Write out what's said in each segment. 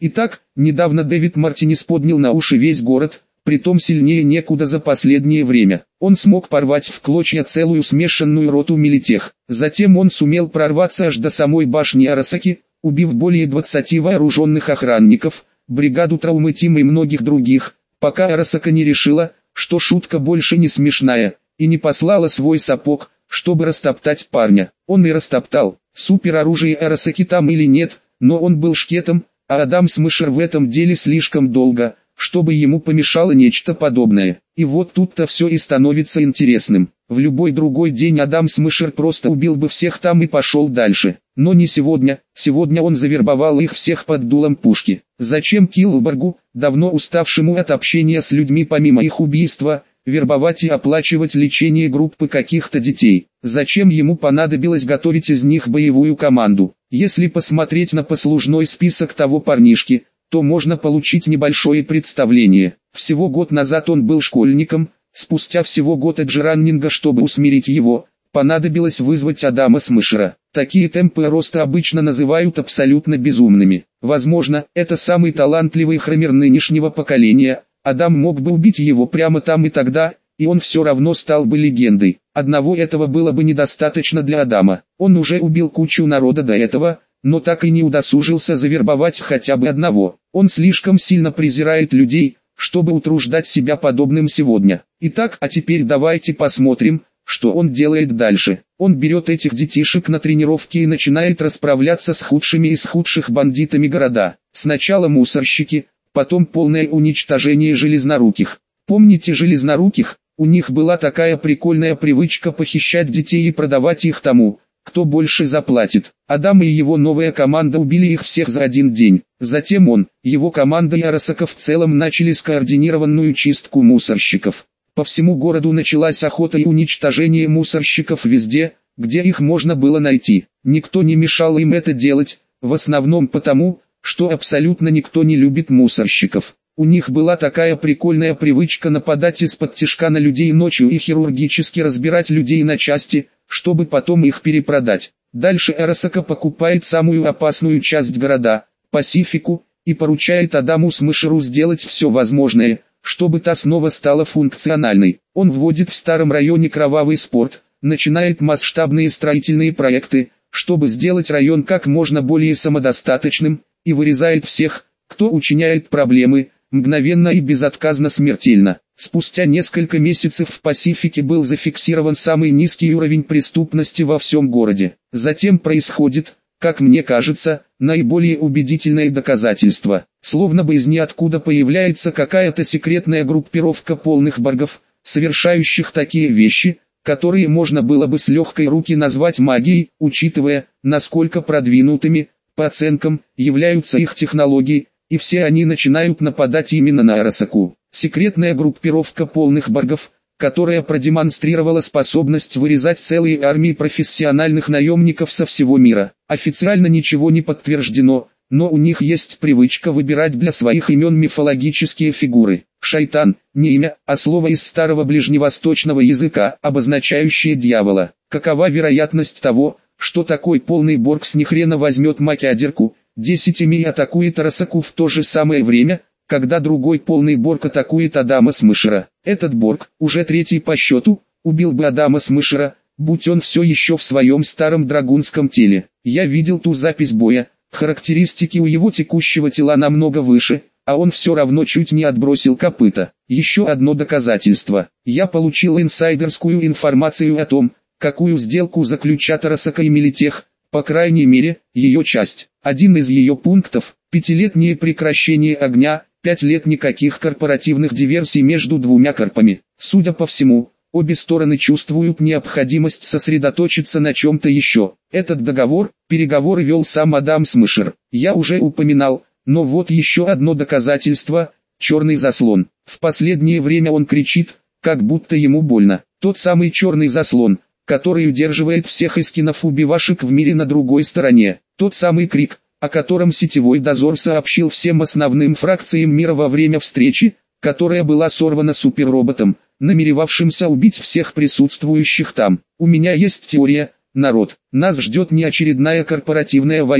Итак, недавно Дэвид Мартинес поднял на уши весь город, притом сильнее некуда за последнее время. Он смог порвать в клочья целую смешанную роту милитех. Затем он сумел прорваться аж до самой башни Арасаки, убив более 20 вооруженных охранников, бригаду Трауматима и многих других, пока Арасака не решила, что шутка больше не смешная, и не послала свой сапог, чтобы растоптать парня. Он и растоптал. Супероружие Арасаки там или нет, но он был шкетом, а Адам Смешер в этом деле слишком долго, чтобы ему помешало нечто подобное. И вот тут-то все и становится интересным. В любой другой день Адам Смешер просто убил бы всех там и пошел дальше. Но не сегодня. Сегодня он завербовал их всех под дулом пушки. Зачем Киллбергу, давно уставшему от общения с людьми помимо их убийства, вербовать и оплачивать лечение группы каких-то детей? Зачем ему понадобилось готовить из них боевую команду? Если посмотреть на послужной список того парнишки, то можно получить небольшое представление. Всего год назад он был школьником, спустя всего год эджераннинга, чтобы усмирить его, понадобилось вызвать Адама Смешера. Такие темпы роста обычно называют абсолютно безумными. Возможно, это самый талантливый хромер нынешнего поколения. Адам мог бы убить его прямо там и тогда, и он все равно стал бы легендой. Одного этого было бы недостаточно для Адама. Он уже убил кучу народа до этого, но так и не удосужился завербовать хотя бы одного. Он слишком сильно презирает людей, чтобы утруждать себя подобным сегодня. Итак, а теперь давайте посмотрим, что он делает дальше. Он берет этих детишек на тренировки и начинает расправляться с худшими из худших бандитами города. Сначала мусорщики, потом полное уничтожение железноруких. Помните железноруких? У них была такая прикольная привычка похищать детей и продавать их тому, кто больше заплатит. Адам и его новая команда убили их всех за один день. Затем он, его команда и Арасака в целом начали скоординированную чистку мусорщиков. По всему городу началась охота и уничтожение мусорщиков везде, где их можно было найти. Никто не мешал им это делать, в основном потому, что абсолютно никто не любит мусорщиков. У них была такая прикольная привычка нападать из-под тишка на людей ночью и хирургически разбирать людей на части, чтобы потом их перепродать. Дальше Арасака покупает самую опасную часть города, Пасифику, и поручает Адаму Смешеру сделать все возможное, чтобы та снова стала функциональной. Он вводит в старом районе кровавый спорт, начинает масштабные строительные проекты, чтобы сделать район как можно более самодостаточным, и вырезает всех, кто учиняет проблемы, мгновенно и безотказно смертельно. Спустя несколько месяцев в Пасифике был зафиксирован самый низкий уровень преступности во всем городе. Затем происходит, как мне кажется, наиболее убедительное доказательство. Словно бы из ниоткуда появляется какая-то секретная группировка полных боргов, совершающих такие вещи, которые можно было бы с легкой руки назвать магией, учитывая, насколько продвинутыми, по оценкам, являются их технологии, и все они начинают нападать именно на Арасаку. Секретная группировка полных боргов, которая продемонстрировала способность вырезать целые армии профессиональных наемников со всего мира. Официально ничего не подтверждено, но у них есть привычка выбирать для своих имен мифологические фигуры. Шайтан – не имя, а слово из старого ближневосточного языка, обозначающее дьявола. Какова вероятность того, что такой полный борг с нихрена возьмет Макядерку, 10 и атакует Арасаку в то же самое время, когда другой полный борг атакует Адама Смешера? Этот борг, уже третий по счету, убил бы Адама Смешера, будь он все еще в своем старом драгунском теле. Я видел ту запись боя, характеристики у его текущего тела намного выше, а он все равно чуть не отбросил копыта. Еще одно доказательство. Я получил инсайдерскую информацию о том, какую сделку заключат Арасака и Милитех, по крайней мере, ее часть. Один из ее пунктов – 5-летнее прекращение огня, 5 лет никаких корпоративных диверсий между двумя корпами. Судя по всему, обе стороны чувствуют необходимость сосредоточиться на чем-то еще. Этот договор, переговоры вел сам Адам Смешер. Я уже упоминал, но вот еще одно доказательство – черный заслон. В последнее время он кричит, как будто ему больно. Тот самый черный заслон, который удерживает всех эскинов-убивашек в мире на другой стороне. Тот самый крик, о котором сетевой дозор сообщил всем основным фракциям мира во время встречи, которая была сорвана суперроботом, намеревавшимся убить всех присутствующих там. У меня есть теория, народ. Нас ждет не очередная корпоративная война.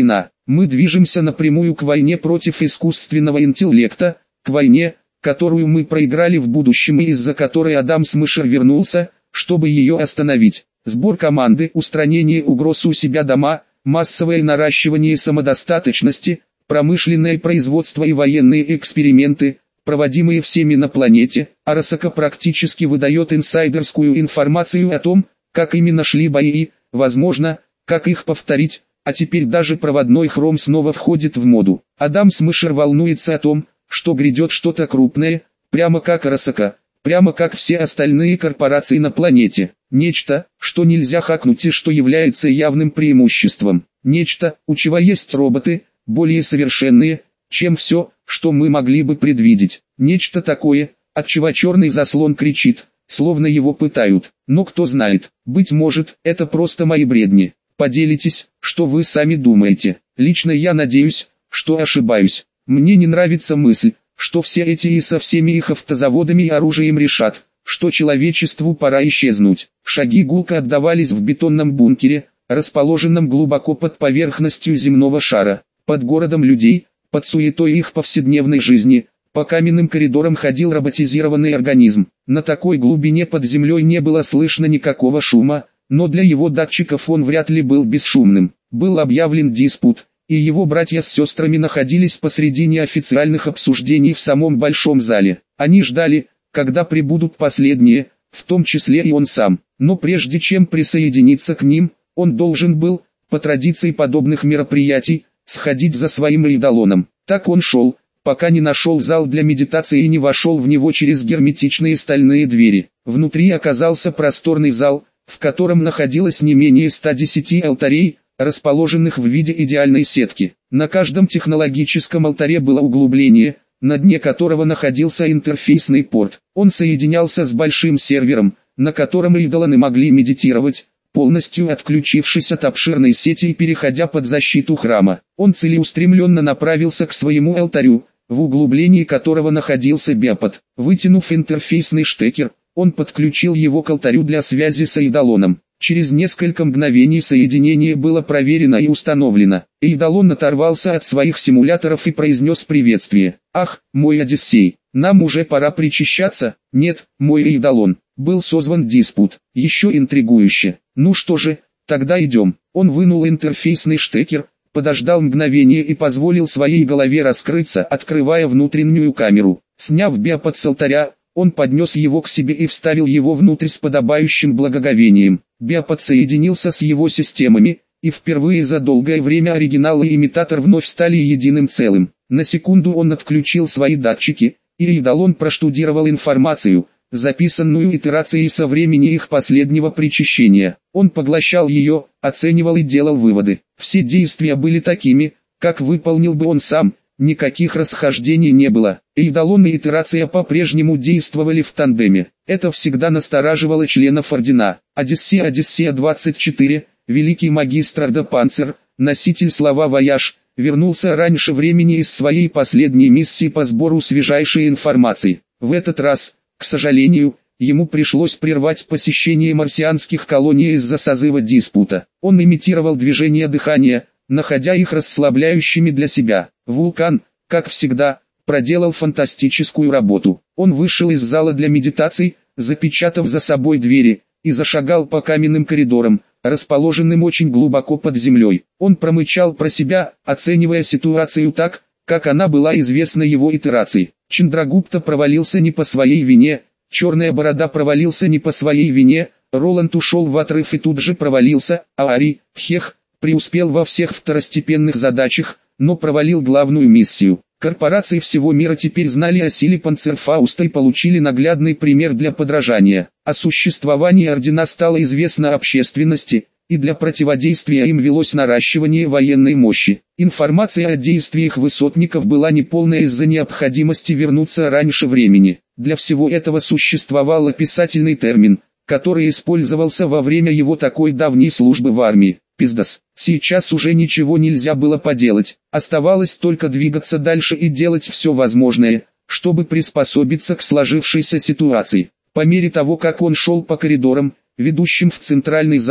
Мы движемся напрямую к войне против искусственного интеллекта, к войне, которую мы проиграли в будущем и из-за которой Адам Смешер вернулся, чтобы ее остановить. Сбор команды, устранение угроз у себя дома, массовое наращивание самодостаточности, промышленное производство и военные эксперименты, проводимые всеми на планете. Арасака практически выдает инсайдерскую информацию о том, как именно шли бои и, возможно, как их повторить, а теперь даже проводной хром снова входит в моду. Адам Смешер волнуется о том, что грядет что-то крупное, прямо как Арасака, прямо как все остальные корпорации на планете. Нечто, что нельзя хакнуть и что является явным преимуществом. Нечто, у чего есть роботы, более совершенные, чем все, что мы могли бы предвидеть. Нечто такое, от чего черный заслон кричит, словно его пытают. Но кто знает, быть может, это просто мои бредни. Поделитесь, что вы сами думаете. Лично я надеюсь, что ошибаюсь. Мне не нравится мысль, что все эти и со всеми их автозаводами и оружием решат, что человечеству пора исчезнуть. Шаги гулко отдавались в бетонном бункере, расположенном глубоко под поверхностью земного шара. Под городом людей, под суетой их повседневной жизни, по каменным коридорам ходил роботизированный организм. На такой глубине под землей не было слышно никакого шума, но для его датчиков он вряд ли был бесшумным. Был объявлен диспут, и его братья с сестрами находились посреди неофициальных обсуждений в самом большом зале. Они ждали, когда прибудут последние, в том числе и он сам. Но прежде чем присоединиться к ним, он должен был, по традиции подобных мероприятий, сходить за своим эйдолоном. Так он шел, пока не нашел зал для медитации и не вошел в него через герметичные стальные двери. Внутри оказался просторный зал, в котором находилось не менее 110 алтарей, расположенных в виде идеальной сетки. На каждом технологическом алтаре было углубление, на дне которого находился интерфейсный порт. Он соединялся с большим сервером, на котором идолы могли медитировать, полностью отключившись от обширной сети и переходя под защиту храма. Он целеустремленно направился к своему алтарю, в углублении которого находился биопод. Вытянув интерфейсный штекер, он подключил его к алтарю для связи с эйдолоном. Через несколько мгновений соединение было проверено и установлено. Эйдолон оторвался от своих симуляторов и произнес приветствие. «Ах, мой Одиссей, нам уже пора причащаться?» «Нет, мой Эйдолон, был созван диспут». «Еще интригующе. Ну что же, тогда идем». Он вынул интерфейсный штекер, подождал мгновение и позволил своей голове раскрыться, открывая внутреннюю камеру. Сняв биопод с алтаря, он поднес его к себе и вставил его внутрь с подобающим благоговением. Биопод соединился с его системами, и впервые за долгое время оригинал и имитатор вновь стали единым целым. На секунду он отключил свои датчики, и эйдолон проштудировал информацию, записанную итерацией со времени их последнего причащения. Он поглощал ее, оценивал и делал выводы. Все действия были такими, как выполнил бы он сам. Никаких расхождений не было. Эйдолон и итерация по-прежнему действовали в тандеме. Это всегда настораживало членов Ордена. Одиссея-24, великий магистр де Панцер, носитель слова «Вояж», вернулся раньше времени из своей последней миссии по сбору свежайшей информации. В этот раз, к сожалению, ему пришлось прервать посещение марсианских колоний из-за созыва диспута. Он имитировал движение дыхания, находя их расслабляющими для себя. Вулкан, как всегда, проделал фантастическую работу. Он вышел из зала для медитаций, запечатав за собой двери, и зашагал по каменным коридорам, расположенным очень глубоко под землей. Он промычал про себя, оценивая ситуацию так, как она была известна его итерации. Чандрагупта провалился не по своей вине, Черная Борода провалился не по своей вине, Роланд ушел в отрыв и тут же провалился, а Ари, Хех, преуспел во всех второстепенных задачах, но провалил главную миссию. Корпорации всего мира теперь знали о силе Панцерфауста и получили наглядный пример для подражания. О существовании Ордена стало известно общественности, и для противодействия им велось наращивание военной мощи. Информация о действиях высотников была неполная из-за необходимости вернуться раньше времени. Для всего этого существовал описательный термин, который использовался во время его такой давней службы в армии. Пиздос. Сейчас уже ничего нельзя было поделать, оставалось только двигаться дальше и делать все возможное, чтобы приспособиться к сложившейся ситуации. По мере того, как он шел по коридорам, ведущим в центральный зал,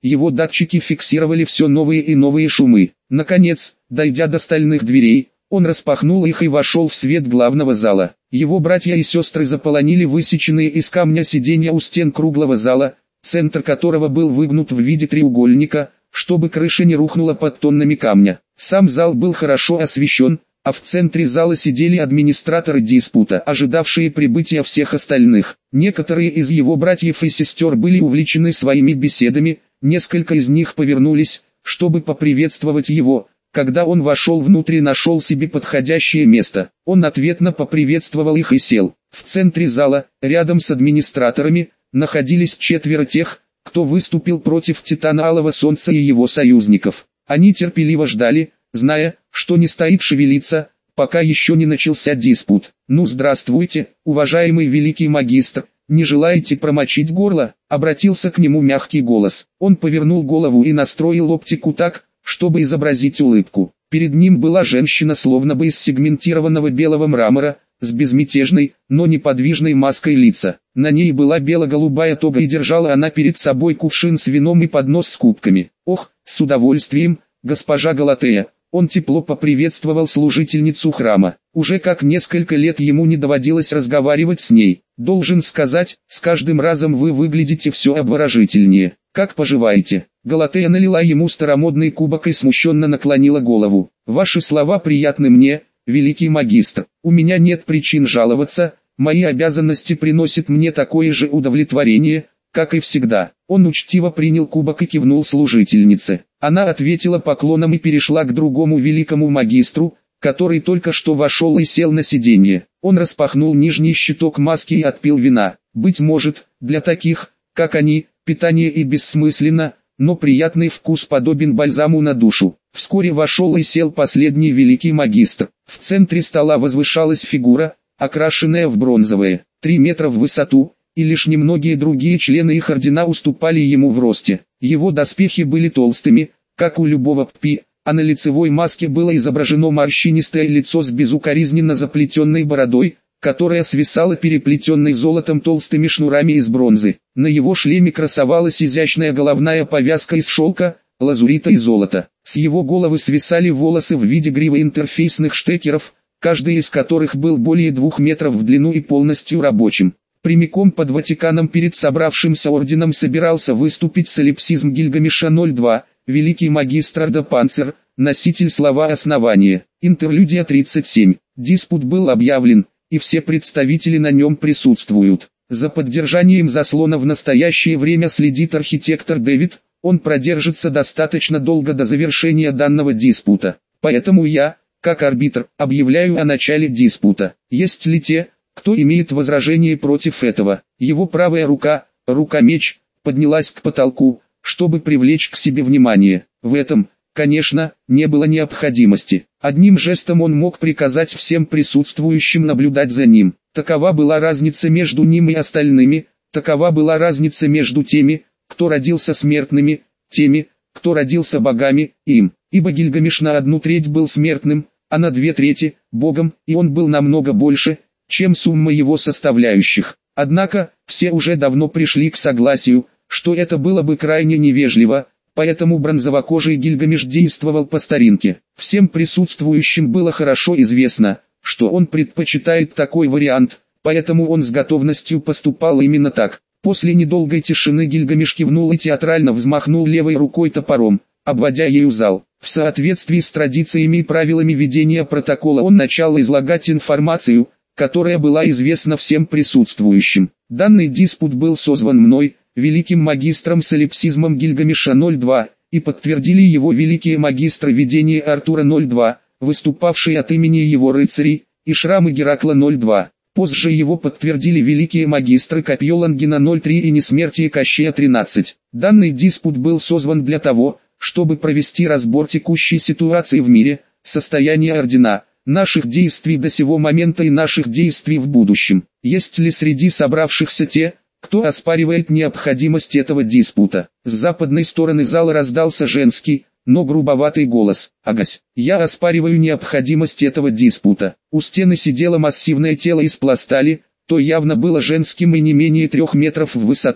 его датчики фиксировали все новые и новые шумы. Наконец, дойдя до стальных дверей, он распахнул их и вошел в свет главного зала. Его братья и сестры заполонили высеченные из камня сиденья у стен круглого зала, центр которого был выгнут в виде треугольника, чтобы крыша не рухнула под тоннами камня. Сам зал был хорошо освещен, а в центре зала сидели администраторы диспута, ожидавшие прибытия всех остальных. Некоторые из его братьев и сестер были увлечены своими беседами, несколько из них повернулись, чтобы поприветствовать его. Когда он вошел внутрь и нашел себе подходящее место, он ответно поприветствовал их и сел. В центре зала, рядом с администраторами, находились 4 тех, кто выступил против Титана Алого Солнца и его союзников. Они терпеливо ждали, зная, что не стоит шевелиться, пока еще не начался диспут. «Ну здравствуйте, уважаемый великий магистр, не желаете промочить горло?» — обратился к нему мягкий голос. Он повернул голову и настроил оптику так, чтобы изобразить улыбку. Перед ним была женщина словно бы из сегментированного белого мрамора, с безмятежной, но неподвижной маской лица. На ней была бело-голубая тога и держала она перед собой кувшин с вином и поднос с кубками. «Ох, с удовольствием, госпожа Галатея!» Он тепло поприветствовал служительницу храма. Уже как несколько лет ему не доводилось разговаривать с ней. «Должен сказать, с каждым разом вы выглядите все обворожительнее. Как поживаете?» Галатея налила ему старомодный кубок и смущенно наклонила голову. «Ваши слова приятны мне, великий магистр. У меня нет причин жаловаться, мои обязанности приносят мне такое же удовлетворение, как и всегда». Он учтиво принял кубок и кивнул служительнице. Она ответила поклоном и перешла к другому великому магистру, который только что вошел и сел на сиденье. Он распахнул нижний щиток маски и отпил вина. Быть может, для таких, как они, питание и бессмысленно, но приятный вкус подобен бальзаму на душу. Вскоре вошел и сел последний великий магистр. В центре стола возвышалась фигура, окрашенная в бронзовое, 3 метра в высоту, и лишь немногие другие члены их ордена уступали ему в росте. Его доспехи были толстыми, как у любого ппи, а на лицевой маске было изображено морщинистое лицо с безукоризненно заплетенной бородой, которая свисала переплетенной золотом толстыми шнурами из бронзы. На его шлеме красовалась изящная головная повязка из шелка, лазурита и золота. С его головы свисали волосы в виде гривы интерфейсных штекеров, каждый из которых был более 2 метров в длину и полностью рабочим. Прямиком под Ватиканом перед собравшимся орденом собирался выступить солипсизм Гильгамеша 02, великий магистр Орда Панцер, носитель слова основания. Интерлюдия 37. Диспут был объявлен, и все представители на нем присутствуют. За поддержанием заслона в настоящее время следит архитектор Дэвид, он продержится достаточно долго до завершения данного диспута. Поэтому я, как арбитр, объявляю о начале диспута. Есть ли те, кто имеет возражение против этого? Его правая рука, рука-меч, поднялась к потолку, чтобы привлечь к себе внимание. В этом, конечно, не было необходимости. Одним жестом он мог приказать всем присутствующим наблюдать за ним. Такова была разница между ним и остальными, такова была разница между теми, кто родился смертными, теми, кто родился богами, им. Ибо Гильгамеш на 1/3 был смертным, а на 2/3 – богом, и он был намного больше, чем сумма его составляющих. Однако, все уже давно пришли к согласию, что это было бы крайне невежливо, поэтому бронзовокожий Гильгамеш действовал по старинке. Всем присутствующим было хорошо известно, что он предпочитает такой вариант, поэтому он с готовностью поступал именно так. После недолгой тишины Гильгамеш кивнул и театрально взмахнул левой рукой топором, обводя ею зал. В соответствии с традициями и правилами ведения протокола он начал излагать информацию, которая была известна всем присутствующим. Данный диспут был созван мной, великим магистром солипсизмом Гильгамеша 02, и подтвердили его великие магистры ведения Артура 02, выступавшие от имени его рыцарей, и Шрамы Геракла 02. Позже его подтвердили великие магистры Копье Лангина 03 и Несмертие Кощея 13. Данный диспут был созван для того, чтобы провести разбор текущей ситуации в мире, состояния ордена, наших действий до сего момента и наших действий в будущем. Есть ли среди собравшихся те, кто оспаривает необходимость этого диспута? С западной стороны зала раздался женский, но грубоватый голос. «Агась, я оспариваю необходимость этого диспута». У стены сидело массивное тело из пластали, то явно было женским и не менее 3 метров в высоту.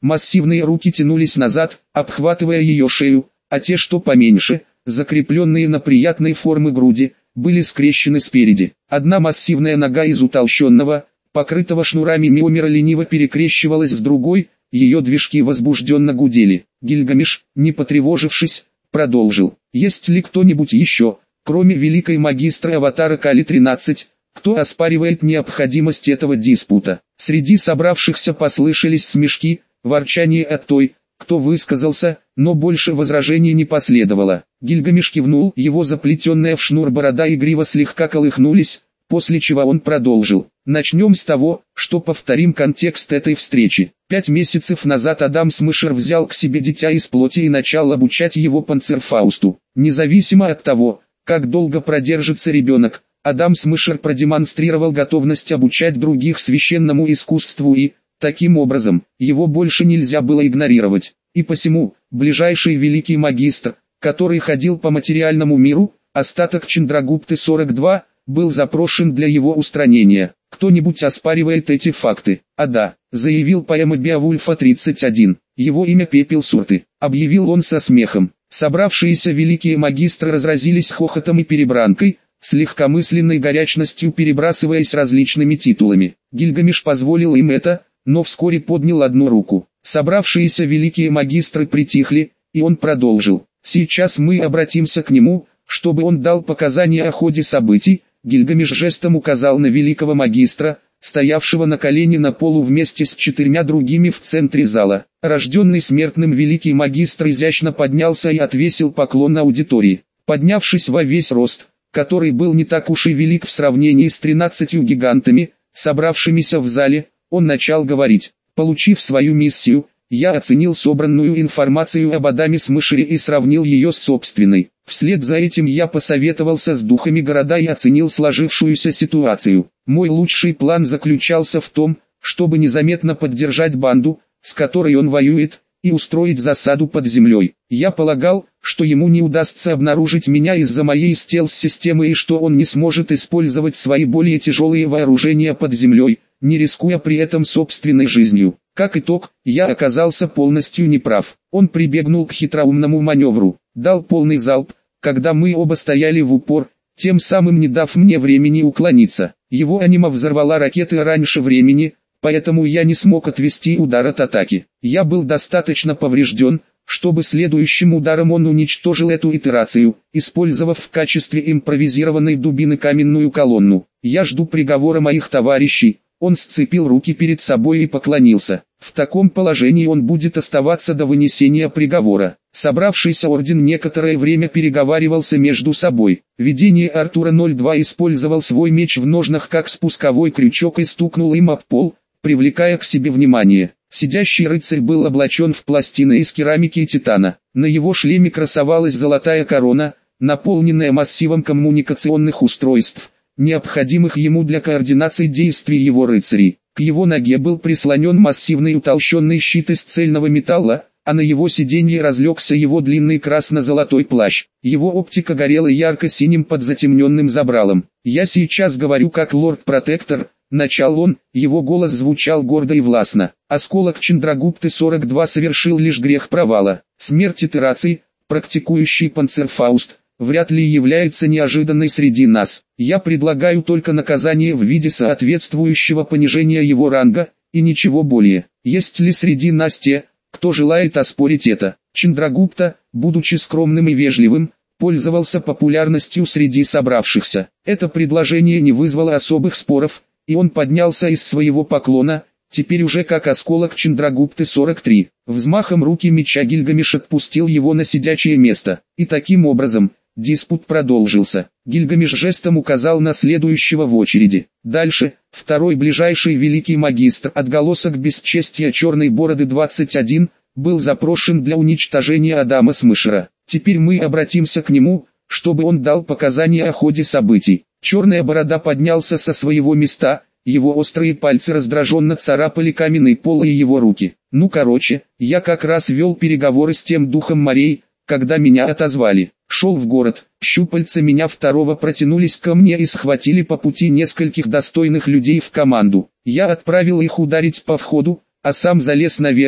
Массивные руки тянулись назад, обхватывая ее шею, а те, что поменьше, закрепленные на приятной формы груди, были скрещены спереди. Одна массивная нога из утолщенного, покрытого шнурами миомера лениво перекрещивалась с другой, ее движки возбужденно гудели. Гильгамеш, не потревожившись, продолжил. Есть ли кто-нибудь еще, кроме великой магистра Аватара Кали-13, кто оспаривает необходимость этого диспута? Среди собравшихся послышались смешки, ворчание от той, кто высказался, но больше возражений не последовало. Гильгамеш кивнул, его заплетенная в шнур борода и грива слегка колыхнулись, после чего он продолжил. Начнем с того, что повторим контекст этой встречи. 5 месяцев назад Адам Смышер взял к себе дитя из плоти и начал обучать его Панцерфаусту. Независимо от того, как долго продержится ребенок, Адам Смышер продемонстрировал готовность обучать других священному искусству и, таким образом, его больше нельзя было игнорировать. И посему, ближайший великий магистр, который ходил по материальному миру, остаток Чандрагупты-42, был запрошен для его устранения. Кто-нибудь оспаривает эти факты? А да, заявил поэма Беовульфа 31. Его имя Пепел Сурты. Объявил он со смехом. Собравшиеся великие магистры разразились хохотом и перебранкой, с легкомысленной горячностью перебрасываясь различными титулами. Гильгамеш позволил им это, но вскоре поднял одну руку. Собравшиеся великие магистры притихли, и он продолжил. Сейчас мы обратимся к нему, чтобы он дал показания о ходе событий. Гильгамеш жестом указал на великого магистра, стоявшего на колене на полу вместе с 4 другими в центре зала. Рожденный смертным великий магистр изящно поднялся и отвесил поклон аудитории. Поднявшись во весь рост, который был не так уж и велик в сравнении с 13 гигантами, собравшимися в зале, он начал говорить. Получив свою миссию, я оценил собранную информацию об Адаме Смышере и сравнил ее с собственной. Вслед за этим я посоветовался с духами города и оценил сложившуюся ситуацию. Мой лучший план заключался в том, чтобы незаметно поддержать банду, с которой он воюет, и устроить засаду под землей. Я полагал, что ему не удастся обнаружить меня из-за моей стелс-системы и что он не сможет использовать свои более тяжелые вооружения под землей, не рискуя при этом собственной жизнью. Как итог, я оказался полностью неправ. Он прибегнул к хитроумному маневру, дал полный залп, когда мы оба стояли в упор, тем самым не дав мне времени уклониться. Его анима взорвала ракеты раньше времени, поэтому я не смог отвести удар от атаки. Я был достаточно поврежден, чтобы следующим ударом он уничтожил эту итерацию, использовав в качестве импровизированной дубины каменную колонну. Я жду приговора моих товарищей. Он сцепил руки перед собой и поклонился. В таком положении он будет оставаться до вынесения приговора. Собравшийся орден некоторое время переговаривался между собой. Видение Артура 02 использовал свой меч в ножнах как спусковой крючок и стукнул им об пол, привлекая к себе внимание. Сидящий рыцарь был облачен в пластины из керамики и титана. На его шлеме красовалась золотая корона, наполненная массивом коммуникационных устройств, необходимых ему для координации действий его рыцарей. К его ноге был прислонен массивный утолщенный щит из цельного металла, а на его сиденье разлегся его длинный красно-золотой плащ. Его оптика горела ярко-синим под затемненным забралом. «Я сейчас говорю как лорд-протектор», — начал он, его голос звучал гордо и властно. «Осколок Чандрагупты-42 совершил лишь грех провала. Смерть итераций, практикующий Панцерфауст, вряд ли является неожиданной среди нас. Я предлагаю только наказание в виде соответствующего понижения его ранга, и ничего более. Есть ли среди нас те, кто желает оспорить это?» Чандрагупта, будучи скромным и вежливым, пользовался популярностью среди собравшихся. Это предложение не вызвало особых споров, и он поднялся из своего поклона, теперь уже как осколок Чандрагупты-43. Взмахом руки меча Гильгамеш отпустил его на сидячее место, и таким образом диспут продолжился. Гильгамеш жестом указал на следующего в очереди. Дальше, второй ближайший великий магистр, отголосок бесчестия черной бороды 21, был запрошен для уничтожения Адама Смышера. Теперь мы обратимся к нему, чтобы он дал показания о ходе событий. Черная борода поднялся со своего места, его острые пальцы раздраженно царапали каменный пол и его руки. «Ну короче, я как раз вел переговоры с тем духом морей, когда меня отозвали. Шел в город, щупальца меня второго протянулись ко мне и схватили по пути нескольких достойных людей в команду. Я отправил их ударить по входу, а сам залез наверх,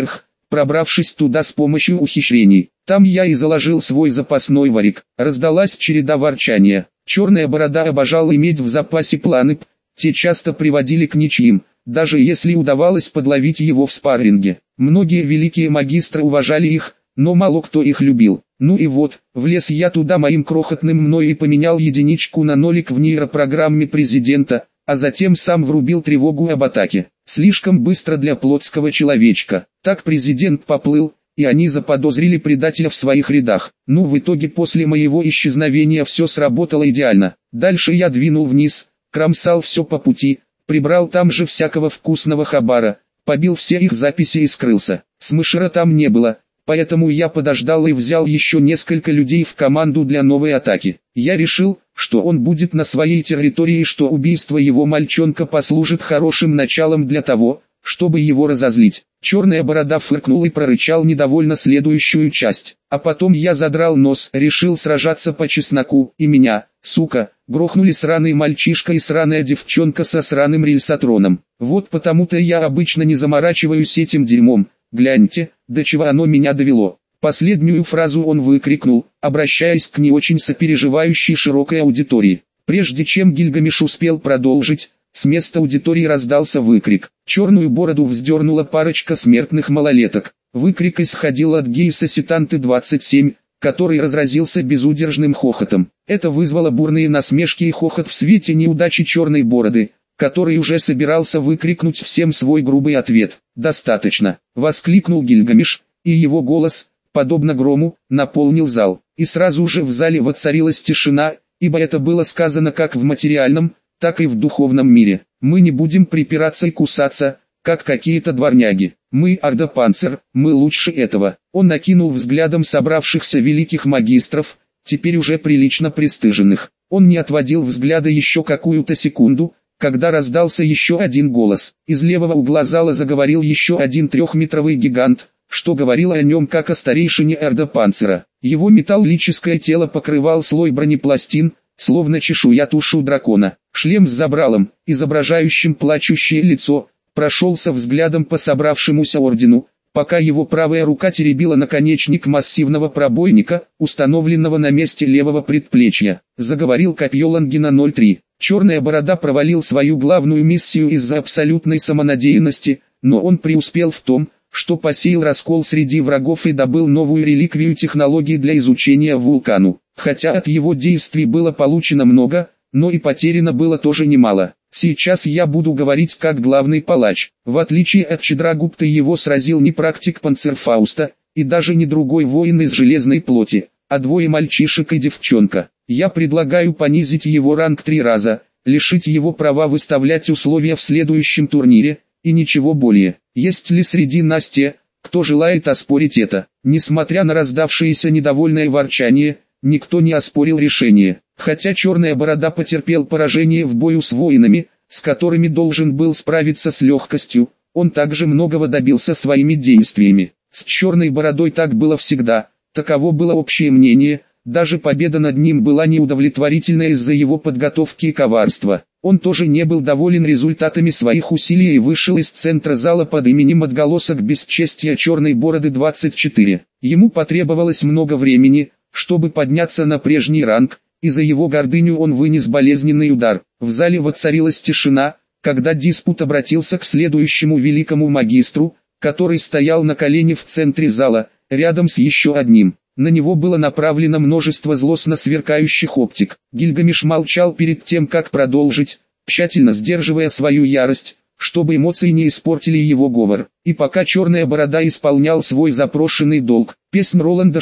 пробравшись туда с помощью ухищрений. Там я и заложил свой запасной варик. Раздалась череда ворчания. Черная борода обожал иметь в запасе планы, те часто приводили к ничьим, даже если удавалось подловить его в спарринге. Многие великие магистры уважали их, но мало кто их любил. Ну и вот, влез я туда моим крохотным мной и поменял единичку на нолик в нейропрограмме президента, а затем сам врубил тревогу об атаке. Слишком быстро для плотского человечка. Так президент поплыл, и они заподозрили предателя в своих рядах. Ну, в итоге после моего исчезновения все сработало идеально. Дальше я двинул вниз, кромсал все по пути, прибрал там же всякого вкусного хабара, побил все их записи и скрылся. Смышера там не было, поэтому я подождал и взял еще несколько людей в команду для новой атаки. Я решил, что он будет на своей территории и что убийство его мальчонка послужит хорошим началом для того, чтобы его разозлить. Черная борода фыркнул и прорычал недовольно следующую часть. А потом я задрал нос, решил сражаться по чесноку, и меня, сука, грохнули сраный мальчишка и сраная девчонка со сраным рельсотроном. Вот потому-то я обычно не заморачиваюсь этим дерьмом. Гляньте, до чего оно меня довело. Последнюю фразу он выкрикнул, обращаясь к не очень сопереживающей широкой аудитории. Прежде чем Гильгамеш успел продолжить, с места аудитории раздался выкрик. Черную бороду вздернула парочка смертных малолеток. Выкрик исходил от Гейса Сетанты 27, который разразился безудержным хохотом. Это вызвало бурные насмешки и хохот в свете неудачи черной бороды, который уже собирался выкрикнуть всем свой грубый ответ. «Достаточно!» — воскликнул Гильгамеш, и его голос, подобно грому, наполнил зал. И сразу же в зале воцарилась тишина, ибо это было сказано как в материальном, так и в духовном мире. Мы не будем припираться и кусаться, как какие-то дворняги. Мы Орда-Панцер, мы лучше этого. Он накинул взглядом собравшихся великих магистров, теперь уже прилично пристыженных. Он не отводил взгляда еще какую-то секунду, когда раздался еще один голос. Из левого угла зала заговорил еще один трехметровый гигант, что говорило о нем как о старейшине Орда-Панцера. Его металлическое тело покрывал слой бронепластин, словно чешуя тушу дракона. Шлем с забралом, изображающим плачущее лицо, прошелся взглядом по собравшемуся ордену, пока его правая рука теребила наконечник массивного пробойника, установленного на месте левого предплечья. Заговорил копье Лангина 03. Черная борода провалил свою главную миссию из-за абсолютной самонадеянности, но он преуспел в том, что посеял раскол среди врагов и добыл новую реликвию технологий для изучения вулкану. Хотя от его действий было получено много, но и потеряно было тоже немало. Сейчас я буду говорить как главный палач. В отличие от Чидрагупта его сразил не практик Панцерфауста, и даже не другой воин из железной плоти, а двое мальчишек и девчонка. Я предлагаю понизить его ранг 3 раза, лишить его права выставлять условия в следующем турнире, и ничего более. Есть ли среди нас те, кто желает оспорить это? Несмотря на раздавшееся недовольное ворчание, никто не оспорил решение. Хотя Черная Борода потерпел поражение в бою с воинами, с которыми должен был справиться с легкостью, он также многого добился своими действиями. С Черной Бородой так было всегда, таково было общее мнение, даже победа над ним была неудовлетворительна из-за его подготовки и коварства. Он тоже не был доволен результатами своих усилий и вышел из центра зала под именем «Отголосок бесчестия Черной Бороды 24». Ему потребовалось много времени, чтобы подняться на прежний ранг, и за его гордыню он вынес болезненный удар. В зале воцарилась тишина, когда диспут обратился к следующему великому магистру, который стоял на колене в центре зала, рядом с еще одним. На него было направлено множество злостно сверкающих оптик. Гильгамеш молчал перед тем, как продолжить, тщательно сдерживая свою ярость, чтобы эмоции не испортили его говор. И пока Черная Борода исполнял свой запрошенный долг, песнь Роланда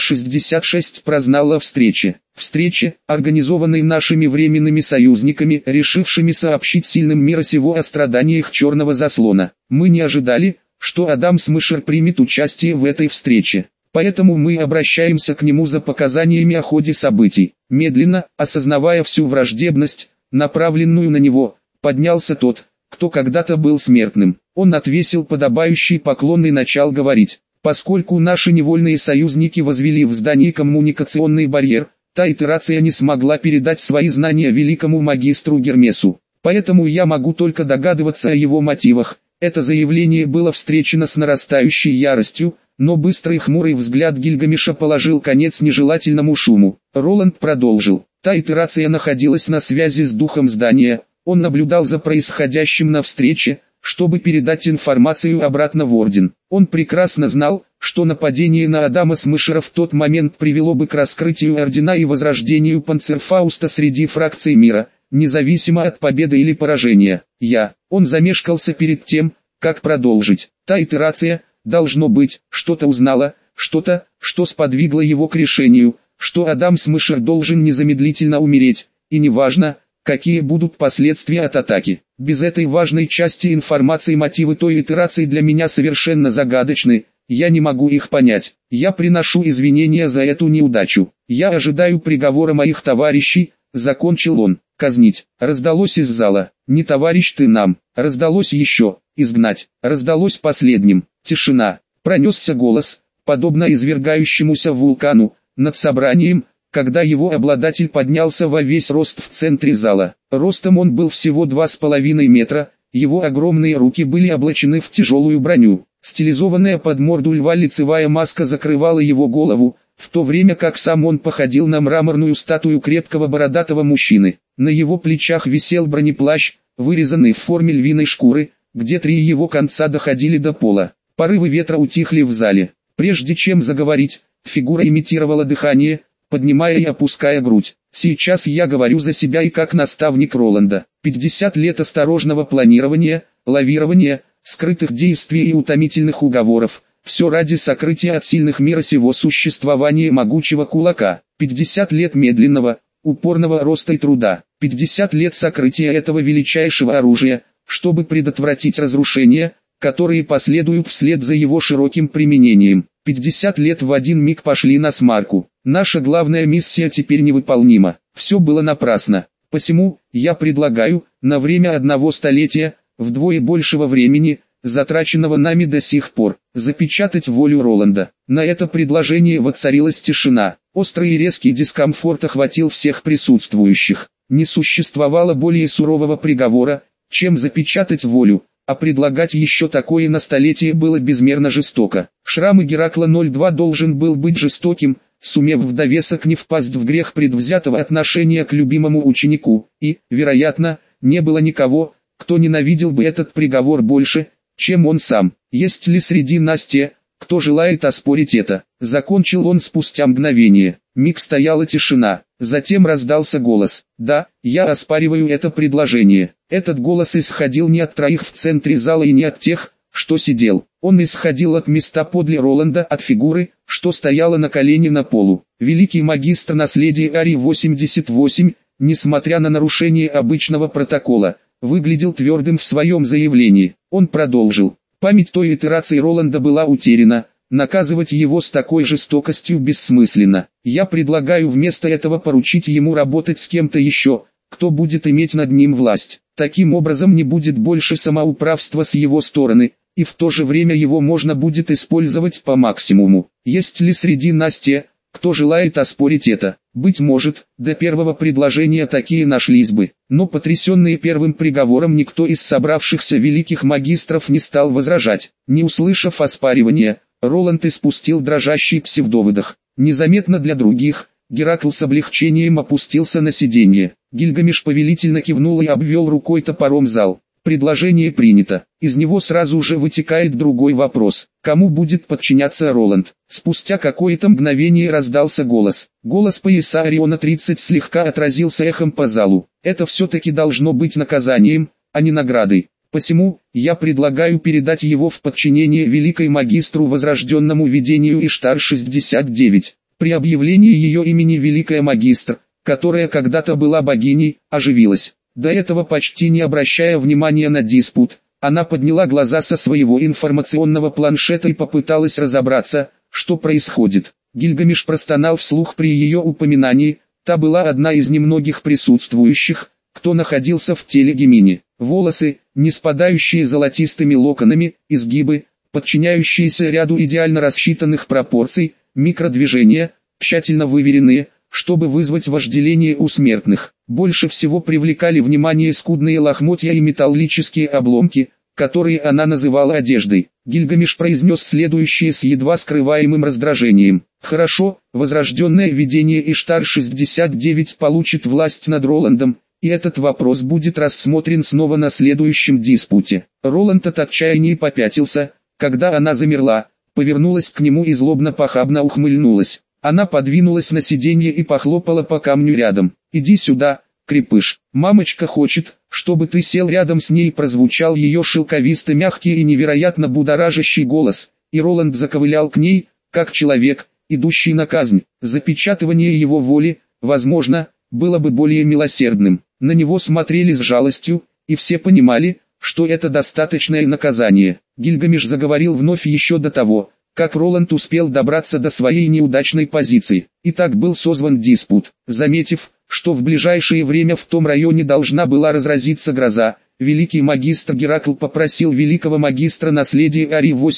66 прознала о встрече. Встрече, организованной нашими временными союзниками, решившими сообщить сильным мира сего о страданиях Черного Заслона. Мы не ожидали, что Адам Смышер примет участие в этой встрече. Поэтому мы обращаемся к нему за показаниями о ходе событий. Медленно, осознавая всю враждебность, направленную на него, поднялся тот, кто когда-то был смертным. Он отвесил подобающий поклон и начал говорить. Поскольку наши невольные союзники возвели в здании коммуникационный барьер, та итерация не смогла передать свои знания великому магистру Гермесу. Поэтому я могу только догадываться о его мотивах. Это заявление было встречено с нарастающей яростью, но быстрый хмурый взгляд Гильгамеша положил конец нежелательному шуму. Роланд продолжил. Та итерация находилась на связи с духом здания, он наблюдал за происходящим на встрече, чтобы передать информацию обратно в Орден. Он прекрасно знал, что нападение на Адама Смешера в тот момент привело бы к раскрытию Ордена и возрождению Панцерфауста среди фракций мира, независимо от победы или поражения. Он замешкался перед тем, как продолжить. Та итерация, должно быть, что-то узнала, что-то, что сподвигло его к решению, что Адам Смешер должен незамедлительно умереть, и неважно, какие будут последствия от атаки. Без этой важной части информации мотивы той итерации для меня совершенно загадочны, я не могу их понять. Я приношу извинения за эту неудачу. Я ожидаю приговора моих товарищей, закончил он. Казнить. Раздалось из зала. Не товарищ ты нам. Раздалось еще. Изгнать. Раздалось последним. Тишина. Пронесся голос, подобно извергающемуся вулкану, над собранием, когда его обладатель поднялся во весь рост в центре зала. Ростом он был всего 2,5 метра, его огромные руки были облачены в тяжелую броню. Стилизованная под морду льва лицевая маска закрывала его голову, в то время как сам он походил на мраморную статую крепкого бородатого мужчины. На его плечах висел бронеплащ, вырезанный в форме львиной шкуры, где 3 его конца доходили до пола. Порывы ветра утихли в зале. Прежде чем заговорить, фигура имитировала дыхание, поднимая и опуская грудь. Сейчас я говорю за себя и как наставник Роланда. 50 лет осторожного планирования, лавирования, скрытых действий и утомительных уговоров. Все ради сокрытия от сильных мира сего существования могучего кулака. 50 лет медленного, упорного роста и труда. 50 лет сокрытия этого величайшего оружия, чтобы предотвратить разрушения, которые последуют вслед за его широким применением. 50 лет в один миг пошли на смарку. Наша главная миссия теперь невыполнима. Все было напрасно. Посему, я предлагаю, на время 1 столетия, вдвое большего времени, затраченного нами до сих пор, запечатать волю Роланда. На это предложение воцарилась тишина. Острый и резкий дискомфорт охватил всех присутствующих. Не существовало более сурового приговора, чем запечатать волю, а предлагать еще такое на столетие было безмерно жестоко. Шрам Геракла 02 должен был быть жестоким, сумев в довесок не впасть в грех предвзятого отношения к любимому ученику, и, вероятно, не было никого, кто ненавидел бы этот приговор больше, чем он сам. Есть ли среди нас те, кто желает оспорить это? Закончил он спустя мгновение. Миг стояла тишина. Затем раздался голос. Да, я оспариваю это предложение. Этот голос исходил не от 3 в центре зала и не от тех, что сидел. Он исходил от места подле Роланда, от фигуры, что стояла на колене на полу. Великий магистр наследия Арии 88, несмотря на нарушение обычного протокола, выглядел твердым в своем заявлении. Он продолжил. Память той итерации Роланда была утеряна, наказывать его с такой жестокостью бессмысленно. Я предлагаю вместо этого поручить ему работать с кем-то еще, кто будет иметь над ним власть. Таким образом не будет больше самоуправства с его стороны, и в то же время его можно будет использовать по максимуму. Есть ли среди нас те, кто желает оспорить это? Быть может, до первого предложения такие нашлись бы, но потрясенные первым приговором никто из собравшихся великих магистров не стал возражать. Не услышав оспаривания, Роланд испустил дрожащий псевдовыдох. Незаметно для других, Геракл с облегчением опустился на сиденье. Гильгамеш повелительно кивнул и обвел рукой топором зал. Предложение принято. Из него сразу же вытекает другой вопрос. Кому будет подчиняться Роланд? Спустя какое-то мгновение раздался голос. Голос пояса Ориона 30 слегка отразился эхом по залу. Это все-таки должно быть наказанием, а не наградой. Посему, я предлагаю передать его в подчинение великой магистру возрожденному видению Иштар-69. При объявлении ее имени Великая Магистр, которая когда-то была богиней, оживилась. До этого почти не обращая внимания на диспут, она подняла глаза со своего информационного планшета и попыталась разобраться, что происходит. Гильгамеш простонал вслух при ее упоминании, та была одна из немногих присутствующих, кто находился в теле Гемини. Волосы, не спадающие золотистыми локонами, изгибы, подчиняющиеся ряду идеально рассчитанных пропорций, микродвижения, тщательно выверенные, чтобы вызвать вожделение у смертных. Больше всего привлекали внимание скудные лохмотья и металлические обломки, которые она называла одеждой. Гильгамеш произнес следующее с едва скрываемым раздражением. «Хорошо, возрожденное видение Иштар-69 получит власть над Роландом, и этот вопрос будет рассмотрен снова на следующем диспуте». Роланд от отчаяния попятился, когда она замерла, повернулась к нему и злобно-похабно ухмыльнулась. Она подвинулась на сиденье и похлопала по камню рядом. «Иди сюда, крепыш, мамочка хочет, чтобы ты сел рядом с ней», прозвучал ее шелковисто-мягкий и невероятно будоражащий голос, и Роланд заковылял к ней, как человек, идущий на казнь. Запечатывание его воли, возможно, было бы более милосердным. На него смотрели с жалостью, и все понимали, что это достаточное наказание. Гильгамеш заговорил вновь еще до того, как Роланд успел добраться до своей неудачной позиции. И так был созван диспут. Заметив, что в ближайшее время в том районе должна была разразиться гроза, великий магистр Геракл попросил великого магистра наследия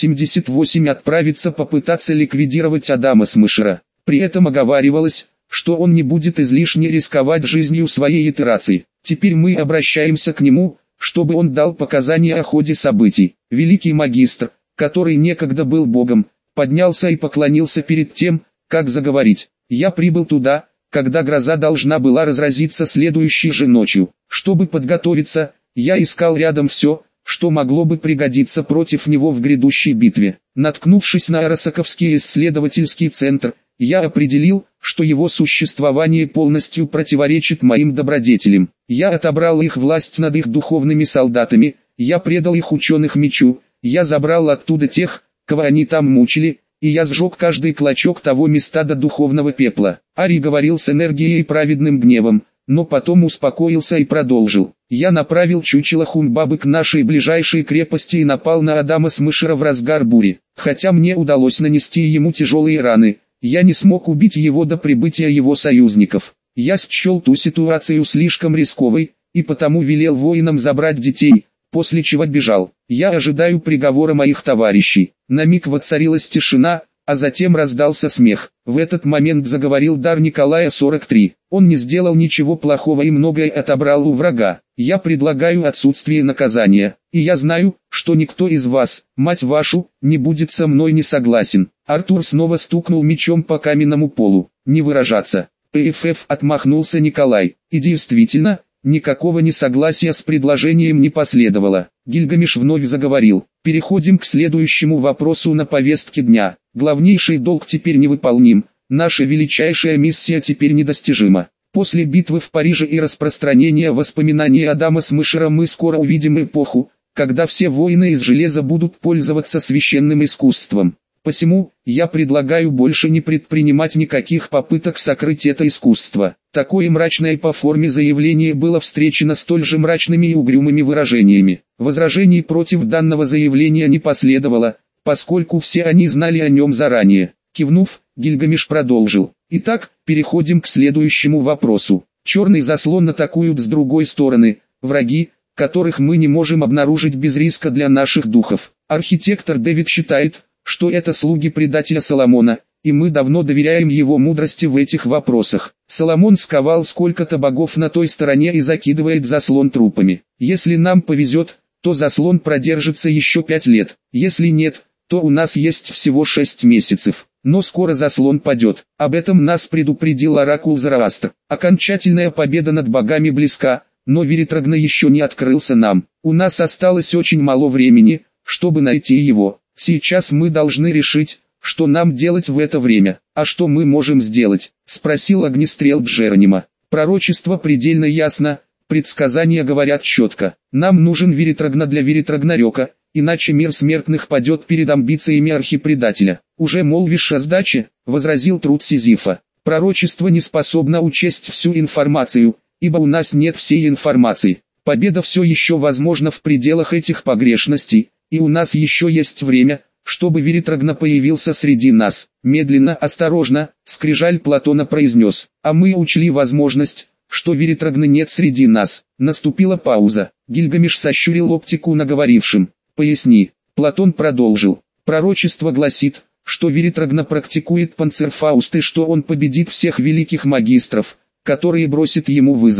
Ари-88 отправиться попытаться ликвидировать Адама Смешера. При этом оговаривалось, что он не будет излишне рисковать жизнью своей итерации. Теперь мы обращаемся к нему, чтобы он дал показания о ходе событий. Великий магистр, который некогда был богом, поднялся и поклонился перед тем, как заговорить. «Я прибыл туда, когда гроза должна была разразиться следующей же ночью. Чтобы подготовиться, я искал рядом все, что могло бы пригодиться против него в грядущей битве. Наткнувшись на Арасаковский исследовательский центр, я определил, что его существование полностью противоречит моим добродетелям. Я отобрал их власть над их духовными солдатами, я предал их ученых мечу, я забрал оттуда тех, кого они там мучили, и я сжег каждый клочок того места до духовного пепла». Ари говорил с энергией и праведным гневом, но потом успокоился и продолжил. «Я направил чучело Хумбабы к нашей ближайшей крепости и напал на Адама Смешера в разгар бури. Хотя мне удалось нанести ему тяжелые раны, я не смог убить его до прибытия его союзников. Я счел ту ситуацию слишком рисковой, и потому велел воинам забрать детей, после чего бежал. Я ожидаю приговора моих товарищей». На миг воцарилась тишина, а затем раздался смех. В этот момент заговорил дар Николая 43. «Он не сделал ничего плохого и многое отобрал у врага. Я предлагаю отсутствие наказания, и я знаю, что никто из вас, мать вашу, не будет со мной не согласен». Артур снова стукнул мечом по каменному полу. «Не выражаться». «ПФФ», отмахнулся Николай. И действительно, никакого несогласия с предложением не последовало. Гильгамеш вновь заговорил. «Переходим к следующему вопросу на повестке дня. Главнейший долг теперь невыполним, наша величайшая миссия теперь недостижима. После битвы в Париже и распространения воспоминаний Адама Смешера мы скоро увидим эпоху, когда все воины из железа будут пользоваться священным искусством. Посему, я предлагаю больше не предпринимать никаких попыток сокрыть это искусство». Такое мрачное по форме заявление было встречено столь же мрачными и угрюмыми выражениями. Возражений против данного заявления не последовало, поскольку все они знали о нем заранее. Кивнув, Гильгамеш продолжил. «Итак, переходим к следующему вопросу. Черный заслон атакуют с другой стороны, враги, которых мы не можем обнаружить без риска для наших духов. Архитектор Дэвид считает, что это слуги предателя Соломона, и мы давно доверяем его мудрости в этих вопросах. Соломон сковал сколько-то богов на той стороне и закидывает заслон трупами. Если нам повезет, то заслон продержится еще 5 лет. Если нет, то у нас есть всего 6 месяцев. Но скоро заслон падет. Об этом нас предупредил оракул Зороастр. Окончательная победа над богами близка, но Виритрагна еще не открылся нам. У нас осталось очень мало времени, чтобы найти его. Сейчас мы должны решить, что нам делать в это время. «А что мы можем сделать?» — спросил огнестрел Джеронима. «Пророчество предельно ясно, предсказания говорят четко. Нам нужен Виритрагна для Виритрагнарёка, иначе мир смертных падет перед амбициями архипредателя». «Уже молвишь о сдаче?» — возразил труд Сизифа. «Пророчество не способно учесть всю информацию, ибо у нас нет всей информации. Победа все еще возможна в пределах этих погрешностей, и у нас еще есть время, чтобы Виритрагна появился среди нас». Медленно, осторожно, скрижаль Платона произнес. «А мы учли возможность, что Виритрагны нет среди нас». Наступила пауза. Гильгамеш сощурил оптику на говорившем. «Поясни». Платон продолжил. «Пророчество гласит, что Виритрагна практикует панцерфауст и что он победит всех великих магистров, которые бросят ему вызов.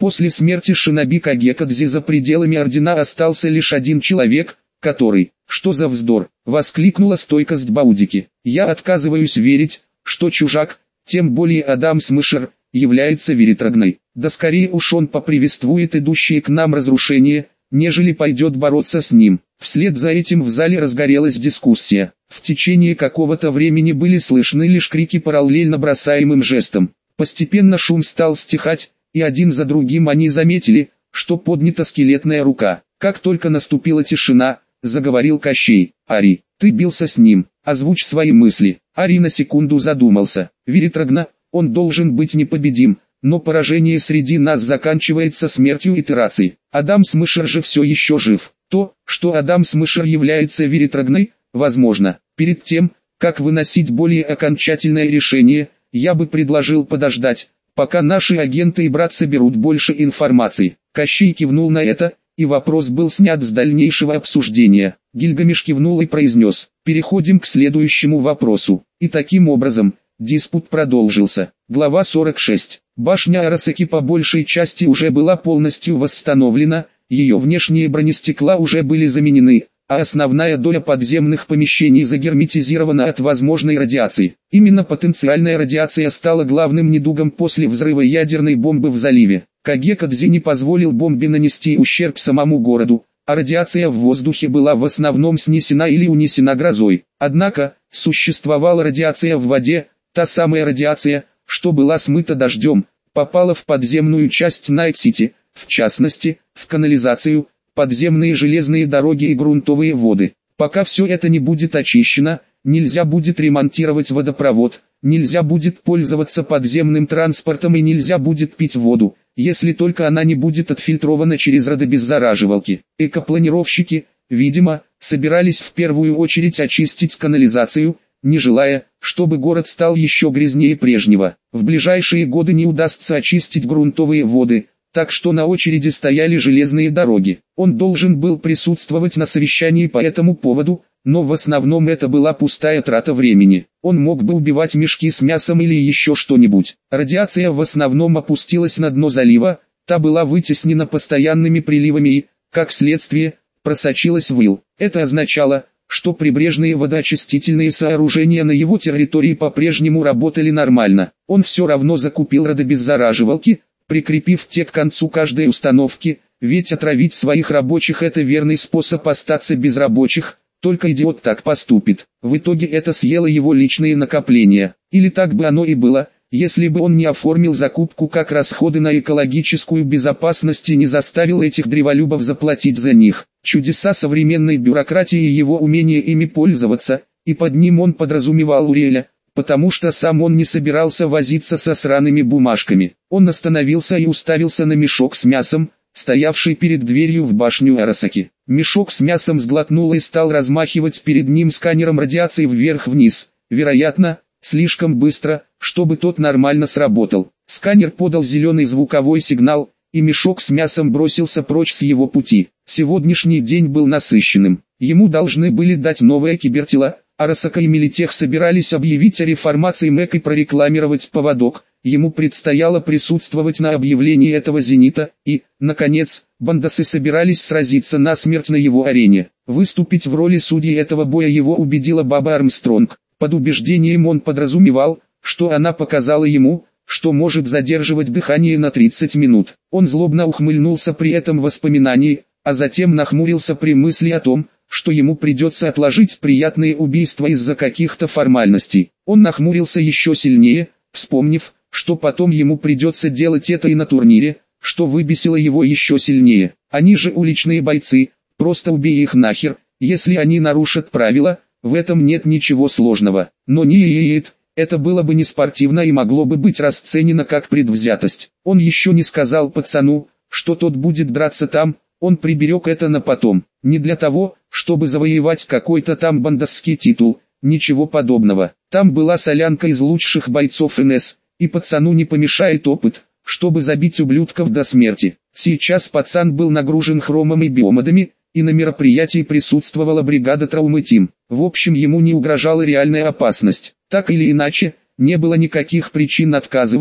После смерти Шиноби Кагекадзе за пределами ордена остался лишь один человек, который... «Что за вздор?» — воскликнула стойкость Баудики. «Я отказываюсь верить, что чужак, тем более Адам Смышер, является Веритрагной. Да скорее уж он поприветствует идущие к нам разрушения, нежели пойдет бороться с ним». Вслед за этим в зале разгорелась дискуссия. В течение какого-то времени были слышны лишь крики параллельно бросаемым жестам. Постепенно шум стал стихать, и один за другим они заметили, что поднята скелетная рука. Как только наступила тишина, заговорил Кощей. «Ари, ты бился с ним, озвучь свои мысли». Ари на секунду задумался. «Веритрагна, он должен быть непобедим, но поражение среди нас заканчивается смертью итераций. Адам Смышер же все еще жив. То, что Адам Смышер является Веритрагной, возможно. Перед тем, как выносить более окончательное решение, я бы предложил подождать, пока наши агенты и брат соберут больше информации». Кощей кивнул на это, и вопрос был снят с дальнейшего обсуждения. Гильгамеш кивнул и произнес: «Переходим к следующему вопросу». И таким образом, диспут продолжился. Глава 46. Башня Арасаки по большей части уже была полностью восстановлена, ее внешние бронестекла уже были заменены, а основная доля подземных помещений загерметизирована от возможной радиации. Именно потенциальная радиация стала главным недугом после взрыва ядерной бомбы в заливе. Кагекадзе не позволил бомбе нанести ущерб самому городу, а радиация в воздухе была в основном снесена или унесена грозой. Однако, существовала радиация в воде, та самая радиация, что была смыта дождем, попала в подземную часть Найт-Сити, в частности, в канализацию, подземные железные дороги и грунтовые воды. Пока все это не будет очищено, нельзя будет ремонтировать водопровод, нельзя будет пользоваться подземным транспортом и нельзя будет пить воду, если только она не будет отфильтрована через родобеззараживалки. Экопланировщики, видимо, собирались в первую очередь очистить канализацию, не желая, чтобы город стал еще грязнее прежнего. В ближайшие годы не удастся очистить грунтовые воды, так что на очереди стояли железные дороги. Он должен был присутствовать на совещании по этому поводу, но в основном это была пустая трата времени. Он мог бы убивать мешки с мясом или еще что-нибудь. Радиация в основном опустилась на дно залива, та была вытеснена постоянными приливами и, как следствие, просочилась в ил. Это означало, что прибрежные водоочистительные сооружения на его территории по-прежнему работали нормально. Он все равно закупил родобеззараживалки, прикрепив те к концу каждой установки, ведь отравить своих рабочих — это верный способ остаться без рабочих, только идиот так поступит. В итоге это съело его личные накопления. Или так бы оно и было, если бы он не оформил закупку как расходы на экологическую безопасность и не заставил этих древолюбов заплатить за них. Чудеса современной бюрократии и его умение ими пользоваться, и под ним он подразумевал Уриэля, потому что сам он не собирался возиться со сраными бумажками. Он остановился и уставился на мешок с мясом, стоявший перед дверью в башню Арасаки. Мешок с мясом сглотнул и стал размахивать перед ним сканером радиации вверх-вниз, вероятно, слишком быстро, чтобы тот нормально сработал. Сканер подал зеленый звуковой сигнал, и мешок с мясом бросился прочь с его пути. Сегодняшний день был насыщенным. Ему должны были дать новое кибертело, Арасака и Милитех собирались объявить о реформации МЭК и прорекламировать поводок. Ему предстояло присутствовать на объявлении этого зенита, и, наконец, бандасы собирались сразиться насмерть на его арене. Выступить в роли судьи этого боя его убедила Баба Армстронг. Под убеждением он подразумевал, что она показала ему, что может задерживать дыхание на 30 минут. Он злобно ухмыльнулся при этом воспоминании, а затем нахмурился при мысли о том, что ему придется отложить приятные убийства из-за каких-то формальностей. Он нахмурился еще сильнее, вспомнив, что потом ему придется делать это и на турнире, что выбесило его еще сильнее. Они же уличные бойцы, просто убей их нахер, если они нарушат правила, в этом нет ничего сложного. Но нет, это было бы неспортивно и могло бы быть расценено как предвзятость. Он еще не сказал пацану, что тот будет драться там, он приберег это на потом. Не для того, чтобы завоевать какой-то там бандосский титул, ничего подобного. Там была солянка из лучших бойцов НС, и пацану не помешает опыт, чтобы забить ублюдков до смерти. Сейчас пацан был нагружен хромом и биомодами, и на мероприятии присутствовала бригада Траумы Тим. В общем, ему не угрожала реальная опасность. Так или иначе, не было никаких причин отказываться,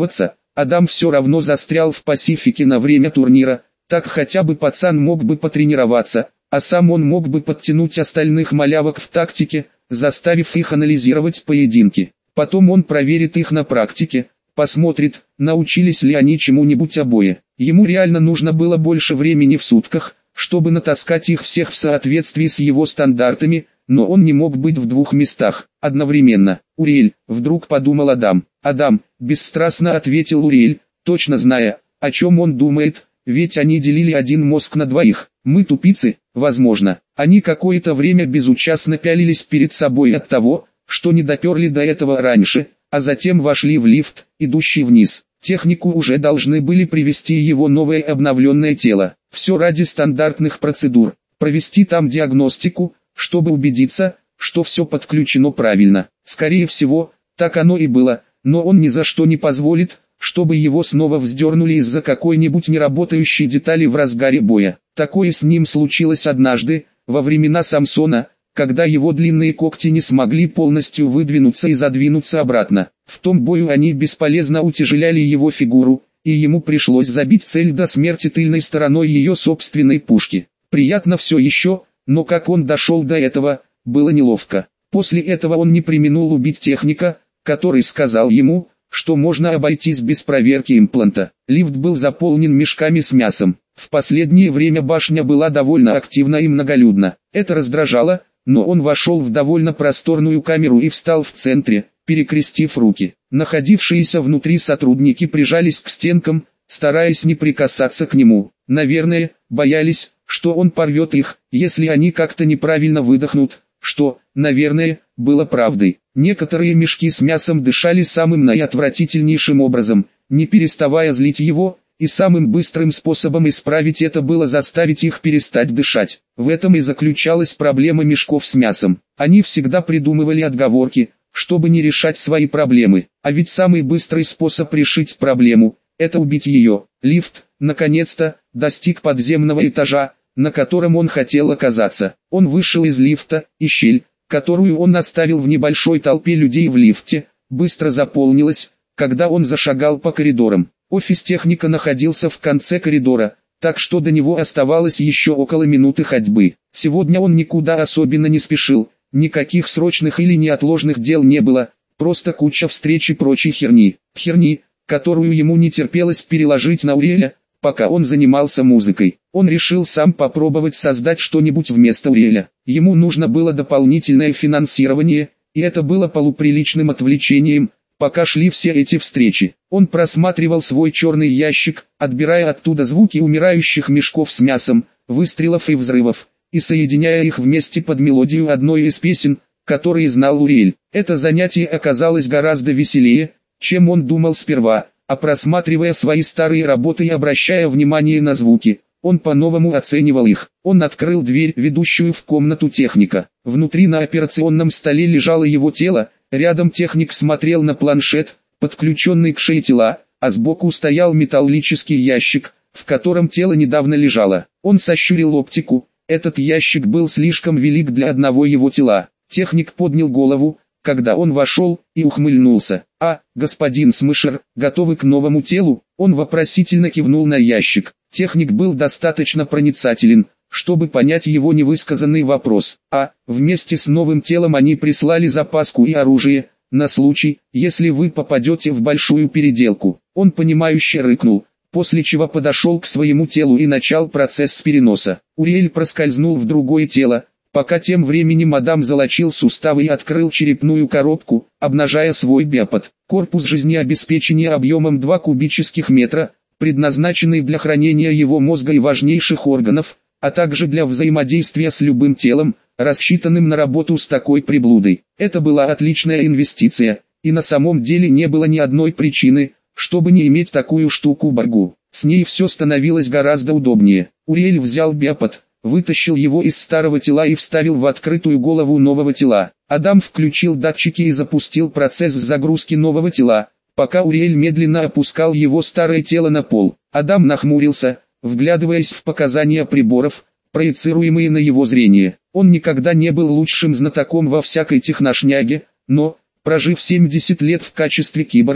Адам все равно застрял в Пасифике на время турнира, так хотя бы пацан мог бы потренироваться, а сам он мог бы подтянуть остальных малявок в тактике, заставив их анализировать поединки. Потом он проверит их на практике, посмотрит, научились ли они чему-нибудь обои. Ему реально нужно было больше времени в сутках, чтобы натаскать их всех в соответствии с его стандартами, но он не мог быть в двух местах одновременно. «Уриэль», вдруг подумал Адам. «Адам», бесстрастно ответил Уриэль, точно зная, о чем он думает, ведь они делили один мозг на двоих. «Мы тупицы, возможно». Они какое-то время безучастно пялились перед собой от того, что не доперли до этого раньше, а затем вошли в лифт, идущий вниз. Технику уже должны были привести его новое обновленное тело. Все ради стандартных процедур. Провести там диагностику, чтобы убедиться, что все подключено правильно. Скорее всего, так оно и было, но он ни за что не позволит, чтобы его снова вздернули из-за какой-нибудь неработающей детали в разгаре боя. Такое с ним случилось однажды, во времена Самсона, когда его длинные когти не смогли полностью выдвинуться и задвинуться обратно. В том бою они бесполезно утяжеляли его фигуру, и ему пришлось забить цель до смерти тыльной стороной ее собственной пушки. Приятно все еще, но как он дошел до этого, было неловко. После этого он не преминул убить техника, который сказал ему, что можно обойтись без проверки импланта. Лифт был заполнен мешками с мясом. В последнее время башня была довольно активна и многолюдна. Это раздражало, но он вошел в довольно просторную камеру и встал в центре, перекрестив руки. Находившиеся внутри сотрудники прижались к стенкам, стараясь не прикасаться к нему. Наверное, боялись, что он порвет их, если они как-то неправильно выдохнут, что, наверное, было правдой. Некоторые мешки с мясом дышали самым наиотвратительнейшим образом, не переставая злить его, и самым быстрым способом исправить это было заставить их перестать дышать. В этом и заключалась проблема мешков с мясом. Они всегда придумывали отговорки, чтобы не решать свои проблемы. А ведь самый быстрый способ решить проблему – это убить ее. Лифт, наконец-то, достиг подземного этажа, на котором он хотел оказаться. Он вышел из лифта, и щель, которую он оставил в небольшой толпе людей в лифте, быстро заполнилась, когда он зашагал по коридорам. Офис техника находился в конце коридора, так что до него оставалось еще около минуты ходьбы. Сегодня он никуда особенно не спешил, никаких срочных или неотложных дел не было, просто куча встреч и прочей херни. Херни, которую ему не терпелось переложить на Уриэля, пока он занимался музыкой. Он решил сам попробовать создать что-нибудь вместо Уриэля. Ему нужно было дополнительное финансирование, и это было полуприличным отвлечением, пока шли все эти встречи. Он просматривал свой черный ящик, отбирая оттуда звуки умирающих мешков с мясом, выстрелов и взрывов, и соединяя их вместе под мелодию одной из песен, которые знал Уриэль. Это занятие оказалось гораздо веселее, чем он думал сперва, а просматривая свои старые работы и обращая внимание на звуки, он по-новому оценивал их. Он открыл дверь, ведущую в комнату техника. Внутри на операционном столе лежало его тело, рядом техник смотрел на планшет, подключенный к шее тела, а сбоку стоял металлический ящик, в котором тело недавно лежало. Он сощурил оптику, этот ящик был слишком велик для одного его тела. Техник поднял голову, когда он вошел, и ухмыльнулся. «А, господин Смышер, готовы к новому телу?» Он вопросительно кивнул на ящик. Техник был достаточно проницателен, чтобы понять его невысказанный вопрос. Вместе с новым телом они прислали запаску и оружие, на случай, если вы попадете в большую переделку. Он понимающе рыкнул, после чего подошел к своему телу и начал процесс переноса. Уриэль проскользнул в другое тело, пока тем временем Адам залочил суставы и открыл черепную коробку, обнажая свой биопод. Корпус жизнеобеспечения объемом 2 кубических метра, предназначенный для хранения его мозга и важнейших органов, а также для взаимодействия с любым телом, рассчитанным на работу с такой приблудой. Это была отличная инвестиция, и на самом деле не было ни одной причины, чтобы не иметь такую штуку в боргу. С ней все становилось гораздо удобнее. Уриэль взял биопод, вытащил его из старого тела и вставил в открытую голову нового тела. Адам включил датчики и запустил процесс загрузки нового тела, пока Уриэль медленно опускал его старое тело на пол. Адам нахмурился, вглядываясь в показания приборов, проецируемые на его зрение. Он никогда не был лучшим знатоком во всякой техношняге, но, прожив 70 лет в качестве киборга,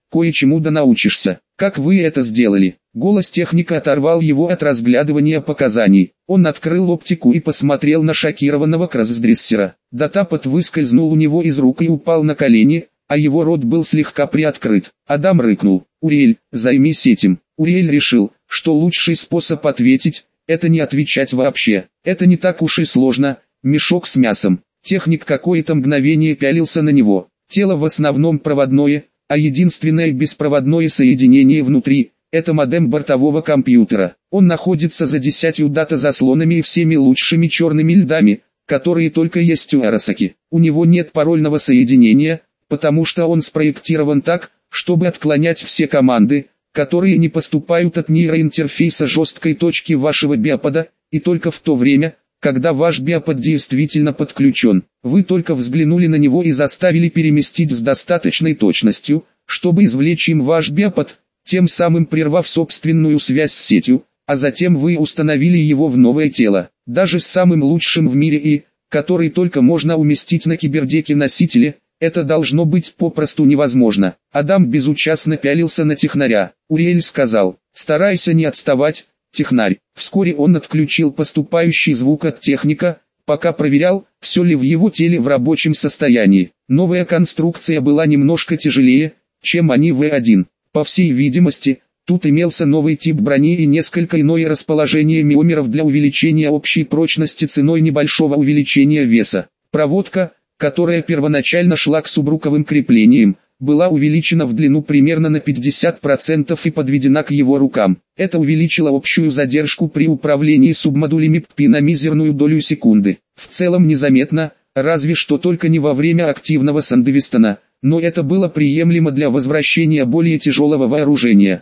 кое-чему да научишься. Как вы это сделали? Голос техника оторвал его от разглядывания показаний. Он открыл оптику и посмотрел на шокированного кроссдрессера. Датапад выскользнул у него из рук и упал на колени, а его рот был слегка приоткрыт. Адам рыкнул: «Уриэль, займись этим». Уриэль решил, что лучший способ ответить – это не отвечать вообще. Это не так уж и сложно. Мешок с мясом. Техник какое-то мгновение пялился на него. Тело в основном проводное, а единственное беспроводное соединение внутри – это модем бортового компьютера. Он находится за 10 дата-заслонами и всеми лучшими черными льдами, которые только есть у Арасаки. У него нет парольного соединения, потому что он спроектирован так, чтобы отклонять все команды, которые не поступают от нейроинтерфейса жесткой точки вашего биопода, и только в то время, когда ваш биопод действительно подключен. Вы только взглянули на него и заставили переместить с достаточной точностью, чтобы извлечь им ваш биопод, тем самым прервав собственную связь с сетью, а затем вы установили его в новое тело. Даже с самым лучшим в мире и, который только можно уместить на кибердеке носителе, это должно быть попросту невозможно. Адам безучастно пялился на технаря. Уриэль сказал: «Старайся не отставать, технарь». Вскоре он отключил поступающий звук от техника, пока проверял, все ли в его теле в рабочем состоянии. Новая конструкция была немножко тяжелее, чем они В1. По всей видимости, тут имелся новый тип брони и несколько иное расположение миомеров для увеличения общей прочности ценой небольшого увеличения веса. Проводка, которая первоначально шла к субруковым креплениям, была увеличена в длину примерно на 50% и подведена к его рукам. Это увеличило общую задержку при управлении субмодулями ППИ на мизерную долю секунды. В целом незаметно, разве что только не во время активного сандевистона, но это было приемлемо для возвращения более тяжелого вооружения.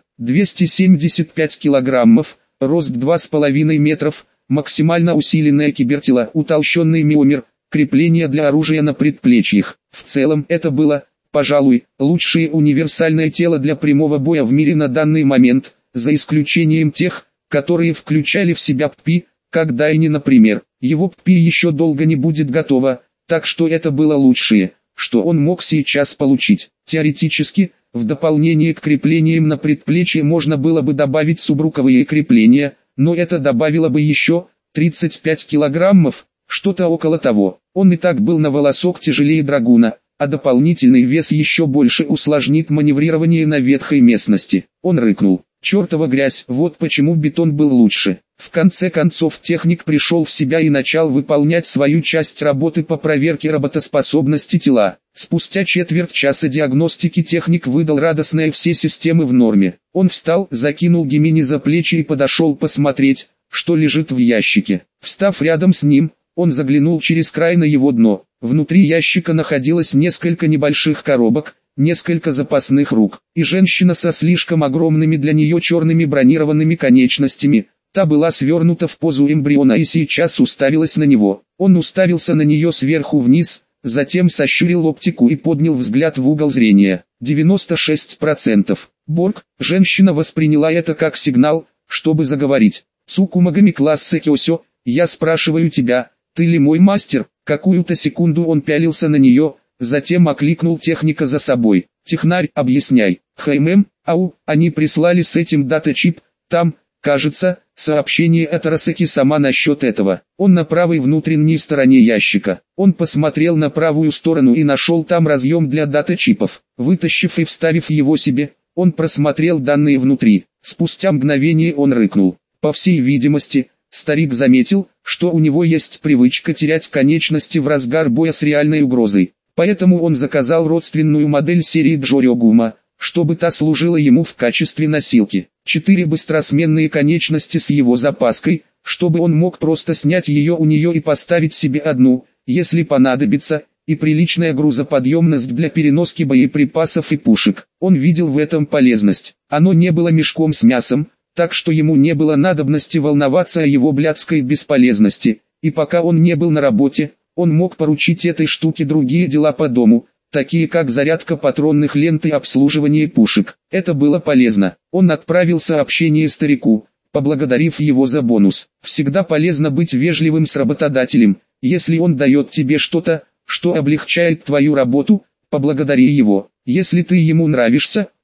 275 килограммов, рост 2,5 метров, максимально усиленное кибертело, утолщенный миомер, крепление для оружия на предплечьях. В целом это было, пожалуй, лучшее универсальное тело для прямого боя в мире на данный момент, за исключением тех, которые включали в себя ППИ, как Дайни, например. Его ППИ еще долго не будет готово, так что это было лучшее, что он мог сейчас получить. Теоретически, в дополнение к креплениям на предплечье можно было бы добавить субруковые крепления, но это добавило бы еще 35 килограммов, что-то около того. Он и так был на волосок тяжелее драгуна, а дополнительный вес еще больше усложнит маневрирование на ветхой местности. Он рыкнул: «Чертова грязь, вот почему бетон был лучше». В конце концов техник пришел в себя и начал выполнять свою часть работы по проверке работоспособности тела. Спустя четверть часа диагностики техник выдал радостное: все системы в норме. Он встал, закинул Гемини за плечи и подошел посмотреть, что лежит в ящике. Встав рядом с ним, он заглянул через край на его дно. Внутри ящика находилось несколько небольших коробок, несколько запасных рук, и женщина со слишком огромными для нее черными бронированными конечностями. Та была свернута в позу эмбриона и сейчас уставилась на него. Он уставился на нее сверху вниз, затем сощурил оптику и поднял взгляд в угол зрения. 96%. Борг, женщина восприняла это как сигнал, чтобы заговорить. «Цукумагами класса Кёсё, я спрашиваю тебя, ты ли мой мастер?» Какую-то секунду он пялился на нее, затем окликнул техника за собой. «Технарь, объясняй». «ау, они прислали с этим дата-чип, там, кажется, сообщение от Арасаки сама насчет этого». Он на правой внутренней стороне ящика. Он посмотрел на правую сторону и нашел там разъем для дата-чипов. Вытащив и вставив его себе, он просмотрел данные внутри. Спустя мгновение он рыкнул. По всей видимости, старик заметил, что у него есть привычка терять конечности в разгар боя с реальной угрозой. Поэтому он заказал родственную модель серии Джорёгума, чтобы та служила ему в качестве носилки. 4 быстросменные конечности с его запаской, чтобы он мог просто снять ее у нее и поставить себе одну, если понадобится, и приличная грузоподъемность для переноски боеприпасов и пушек. Он видел в этом полезность. Оно не было мешком с мясом, так что ему не было надобности волноваться о его блядской бесполезности, и пока он не был на работе, он мог поручить этой штуке другие дела по дому, такие как зарядка патронных лент и обслуживание пушек. Это было полезно. Он отправил сообщение старику, поблагодарив его за бонус. Всегда полезно быть вежливым с работодателем. Если он дает тебе что-то, что облегчает твою работу, поблагодари его. Если ты ему нравишься,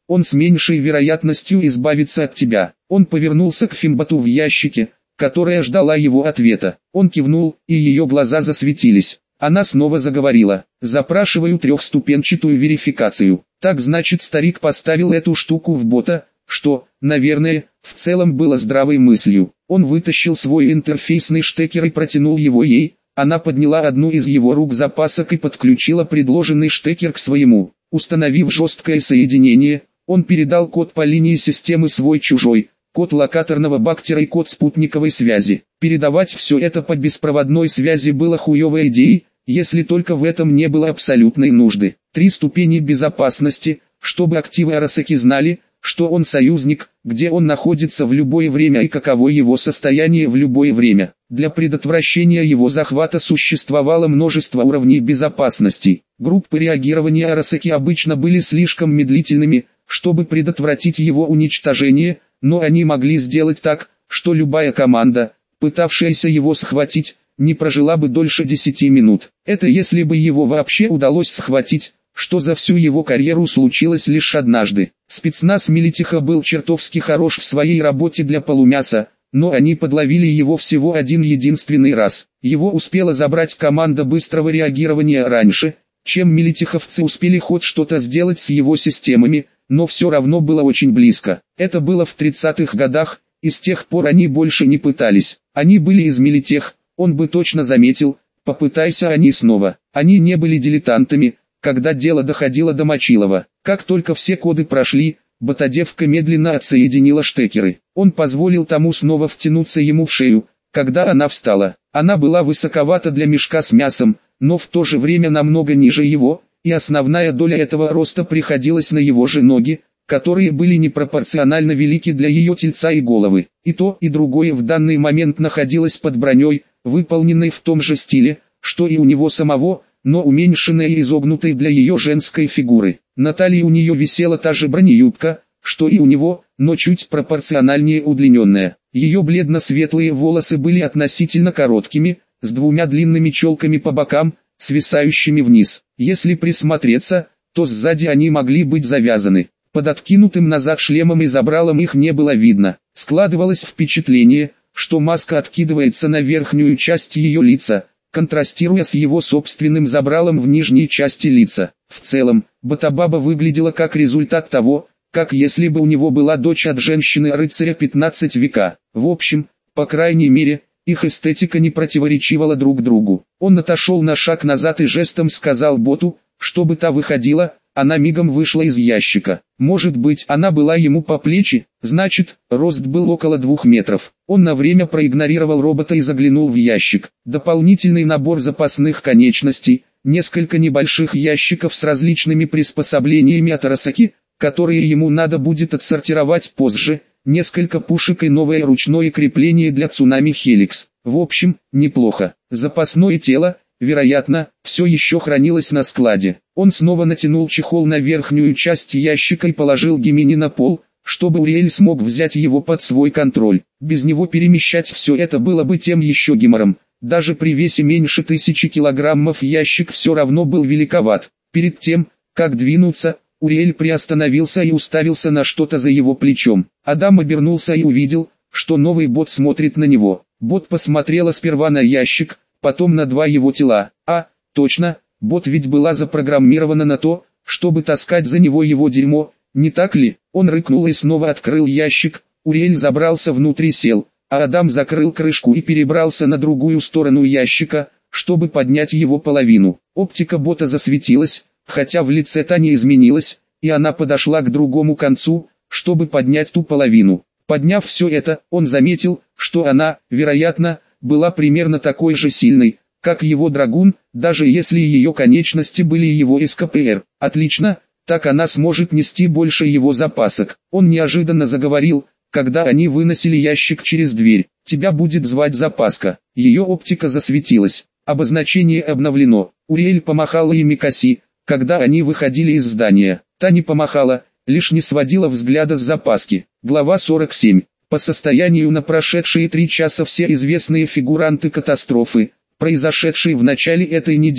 он с меньшей вероятностью избавится от тебя. Он повернулся к Фимботу в ящике, которая ждала его ответа. Он кивнул, и ее глаза засветились. Она снова заговорила. «Запрашиваю трехступенчатую верификацию». Так значит, старик поставил эту штуку в бота, что, наверное, в целом было здравой мыслью. Он вытащил свой интерфейсный штекер и протянул его ей. Она подняла одну из его рук запасок и подключила предложенный штекер к своему. Установив жесткое соединение, он передал код по линии системы свой-чужой, код локаторного бактера и код спутниковой связи. Передавать все это по беспроводной связи было хуевой идеей, если только в этом не было абсолютной нужды. 3 ступени безопасности, чтобы активы Арасаки знали, что он союзник, где он находится в любое время и каково его состояние в любое время. Для предотвращения его захвата существовало множество уровней безопасности. Группы реагирования Арасаки обычно были слишком медлительными, чтобы предотвратить его уничтожение, но они могли сделать так, что любая команда, пытавшаяся его схватить, не прожила бы дольше 10 минут. Это если бы его вообще удалось схватить, что за всю его карьеру случилось лишь однажды. Спецназ Милитиха был чертовски хорош в своей работе для полумяса, но они подловили его всего один единственный раз. Его успела забрать команда быстрого реагирования раньше, чем милитиховцы успели хоть что-то сделать с его системами, но все равно было очень близко. Это было в 30-х годах, и с тех пор они больше не пытались. Они были из Милитех, он бы точно заметил, попытайся они снова. Они не были дилетантами, когда дело доходило до Мочилова. Как только все коды прошли, Ботодевка медленно отсоединила штекеры. Он позволил тому снова втянуться ему в шею, когда она встала. Она была высоковата для мешка с мясом, но в то же время намного ниже его, и основная доля этого роста приходилась на его же ноги, которые были непропорционально велики для ее тельца и головы. И то, и другое в данный момент находилось под броней, выполненной в том же стиле, что и у него самого, но уменьшенной и изогнутой для ее женской фигуры. На талии у нее висела та же бронеюбка, что и у него, но чуть пропорциональнее удлиненная. Ее бледно-светлые волосы были относительно короткими, с 2 длинными челками по бокам, свисающими вниз. Если присмотреться, то сзади они могли быть завязаны. Под откинутым назад шлемом и забралом их не было видно. Складывалось впечатление, что маска откидывается на верхнюю часть ее лица, контрастируя с его собственным забралом в нижней части лица. В целом, Ботабаба выглядела как результат того, как если бы у него была дочь от женщины-рыцаря 15 века. В общем, по крайней мере, их эстетика не противоречивала друг другу. Он отошел на шаг назад и жестом сказал Боту, чтобы та выходила. Она мигом вышла из ящика. Может быть, она была ему по плечи, значит, рост был около 2 метров. Он на время проигнорировал робота и заглянул в ящик. Дополнительный набор запасных конечностей, несколько небольших ящиков с различными приспособлениями от Арасаки, которые ему надо будет отсортировать позже, несколько пушек и новое ручное крепление для цунами Хеликс. В общем, неплохо. Запасное тело, вероятно, все еще хранилось на складе. Он снова натянул чехол на верхнюю часть ящика и положил Гемини на пол, чтобы Уриэль смог взять его под свой контроль. Без него перемещать все это было бы тем еще гемором. Даже при весе меньше 1000 килограммов ящик все равно был великоват. Перед тем, как двинуться, Уриэль приостановился и уставился на что-то за его плечом. Адам обернулся и увидел, что новый бот смотрит на него. Бот посмотрела сперва на ящик, потом на 2 его тела. Точно, бот ведь была запрограммирована на то, чтобы таскать за него его дерьмо, не так ли? Он рыкнул и снова открыл ящик, Уриэль забрался внутрь и сел, а Адам закрыл крышку и перебрался на другую сторону ящика, чтобы поднять его половину. Оптика бота засветилась, хотя в лице та не изменилась, и она подошла к другому концу, чтобы поднять ту половину. Подняв все это, он заметил, что она, вероятно, была примерно такой же сильной, как его драгун, даже если ее конечности были его СКПР. Отлично, так она сможет нести больше его запасок. Он неожиданно заговорил, когда они выносили ящик через дверь. Тебя будет звать запаска. Ее оптика засветилась. Обозначение обновлено. Уриэль помахала ей Микаси, когда они выходили из здания. Та не помахала, лишь не сводила взгляда с запаски. Глава 47. По состоянию на прошедшие 3 часа все известные фигуранты катастрофы, произошедшей в начале этой недели,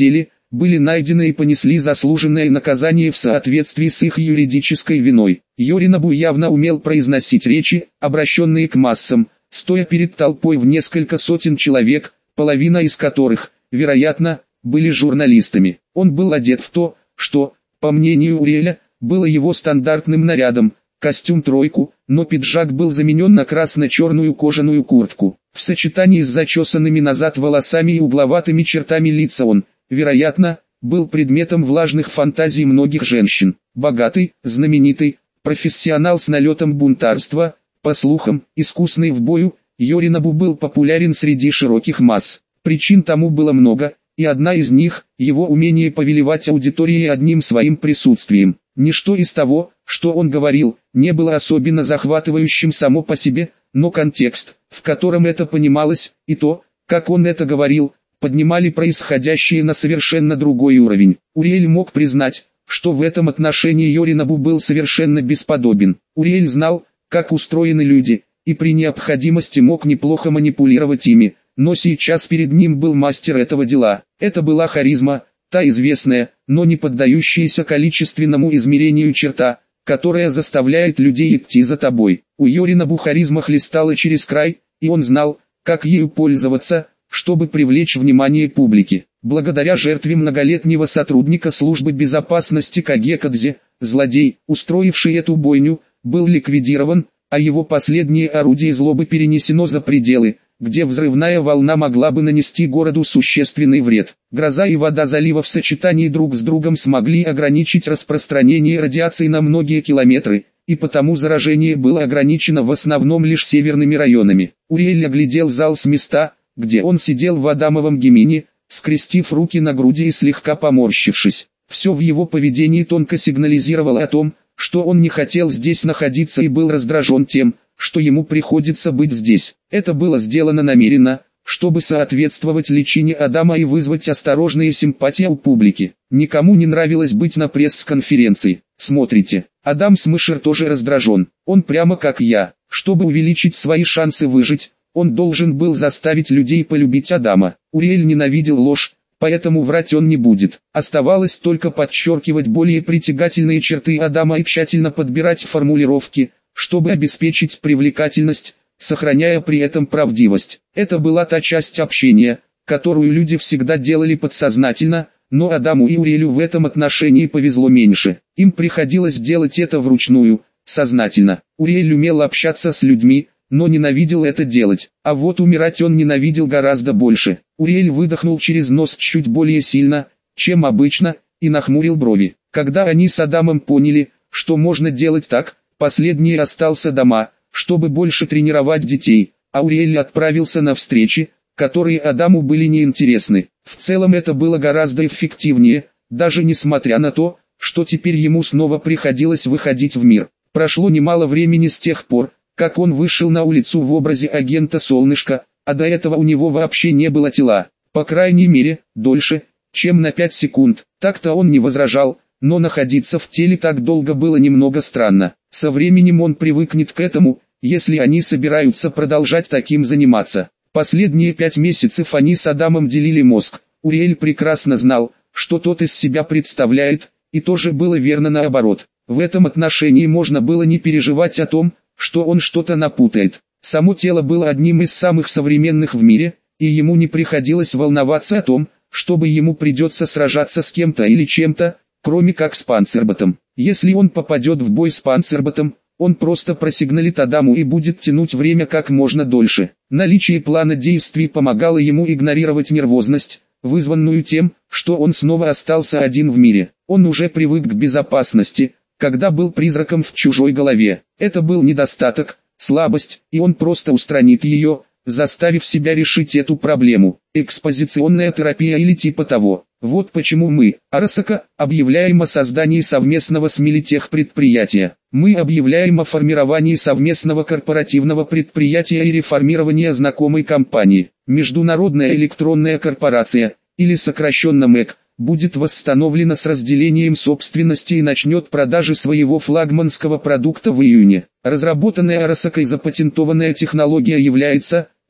были найдены и понесли заслуженное наказание в соответствии с их юридической виной. Йоринобу явно умел произносить речи, обращенные к массам, стоя перед толпой в несколько сотен человек, половина из которых, вероятно, были журналистами. Он был одет в то, что, по мнению Уриэля, было его стандартным нарядом, костюм-тройку, но пиджак был заменен на красно-черную кожаную куртку. В сочетании с зачесанными назад волосами и угловатыми чертами лица он, вероятно, был предметом влажных фантазий многих женщин. Богатый, знаменитый, профессионал с налетом бунтарства, по слухам, искусный в бою, Йоринобу был популярен среди широких масс. Причин тому было много, и одна из них – его умение повелевать аудиторией одним своим присутствием. Ничто из того, что он говорил, не было особенно захватывающим само по себе, но контекст, в котором это понималось, и то, как он это говорил, поднимали происходящее на совершенно другой уровень. Уриэль мог признать, что в этом отношении Йоринобу был совершенно бесподобен. Уриэль знал, как устроены люди, и при необходимости мог неплохо манипулировать ими, но сейчас перед ним был мастер этого дела. Это была харизма, та известная, но не поддающаяся количественному измерению черта, которая заставляет людей идти за тобой. У Йоринобу харизма хлестала через край, и он знал, как ею пользоваться, чтобы привлечь внимание публики. Благодаря жертве многолетнего сотрудника службы безопасности Каге Кадзе, злодей, устроивший эту бойню, был ликвидирован, а его последнее орудие злобы перенесено за пределы, где взрывная волна могла бы нанести городу существенный вред. Гроза и вода залива в сочетании друг с другом смогли ограничить распространение радиации на многие километры, и потому заражение было ограничено в основном лишь северными районами. Уриэль оглядел зал с места, где он сидел в Адамовом гемине, скрестив руки на груди и слегка поморщившись. Все в его поведении тонко сигнализировало о том, что он не хотел здесь находиться и был раздражен тем, что ему приходится быть здесь. Это было сделано намеренно, чтобы соответствовать личине Адама и вызвать осторожные симпатии у публики. Никому не нравилось быть на пресс-конференции. Смотрите, Адам Смышер тоже раздражен. Он прямо как я. Чтобы увеличить свои шансы выжить, он должен был заставить людей полюбить Адама. Уриэль ненавидел ложь, поэтому врать он не будет. Оставалось только подчеркивать более притягательные черты Адама и тщательно подбирать формулировки, чтобы обеспечить привлекательность, сохраняя при этом правдивость. Это была та часть общения, которую люди всегда делали подсознательно, но Адаму и Уриэлю в этом отношении повезло меньше. Им приходилось делать это вручную, сознательно. Уриэль умел общаться с людьми, но ненавидел это делать. А вот умирать он ненавидел гораздо больше. Уриэль выдохнул через нос чуть более сильно, чем обычно, и нахмурил брови. Когда они с Адамом поняли, что можно делать так, последний остался дома, чтобы больше тренировать детей, а Уриэль отправился на встречи, которые Адаму были неинтересны. В целом это было гораздо эффективнее, даже несмотря на то, что теперь ему снова приходилось выходить в мир. Прошло немало времени с тех пор, как он вышел на улицу в образе агента Солнышка, а до этого у него вообще не было тела. По крайней мере, дольше, чем на 5 секунд. Так-то он не возражал, но находиться в теле так долго было немного странно. Со временем он привыкнет к этому, если они собираются продолжать таким заниматься. Последние 5 месяцев они с Адамом делили мозг. Уриэль прекрасно знал, что тот из себя представляет, и тоже было верно наоборот. В этом отношении можно было не переживать о том, что он что-то напутает. Само тело было одним из самых современных в мире, и ему не приходилось волноваться о том, чтобы ему придется сражаться с кем-то или чем-то, кроме как с Панцерботом. Если он попадет в бой с Панцерботом, он просто просигналит Адаму и будет тянуть время как можно дольше. Наличие плана действий помогало ему игнорировать нервозность, вызванную тем, что он снова остался один в мире. Он уже привык к безопасности, когда был призраком в чужой голове. Это был недостаток, слабость, и он просто устранит ее, заставив себя решить эту проблему. Экспозиционная терапия или типа того. Вот почему мы, Арасака, объявляем о создании совместного с Милитех предприятия. Мы объявляем о формировании совместного корпоративного предприятия и реформировании знакомой компании. Международная электронная корпорация, или сокращенно МЭК, будет восстановлена с разделением собственности и начнет продажи своего флагманского продукта в июне. Разработанная Арасакой запатентованная технология является,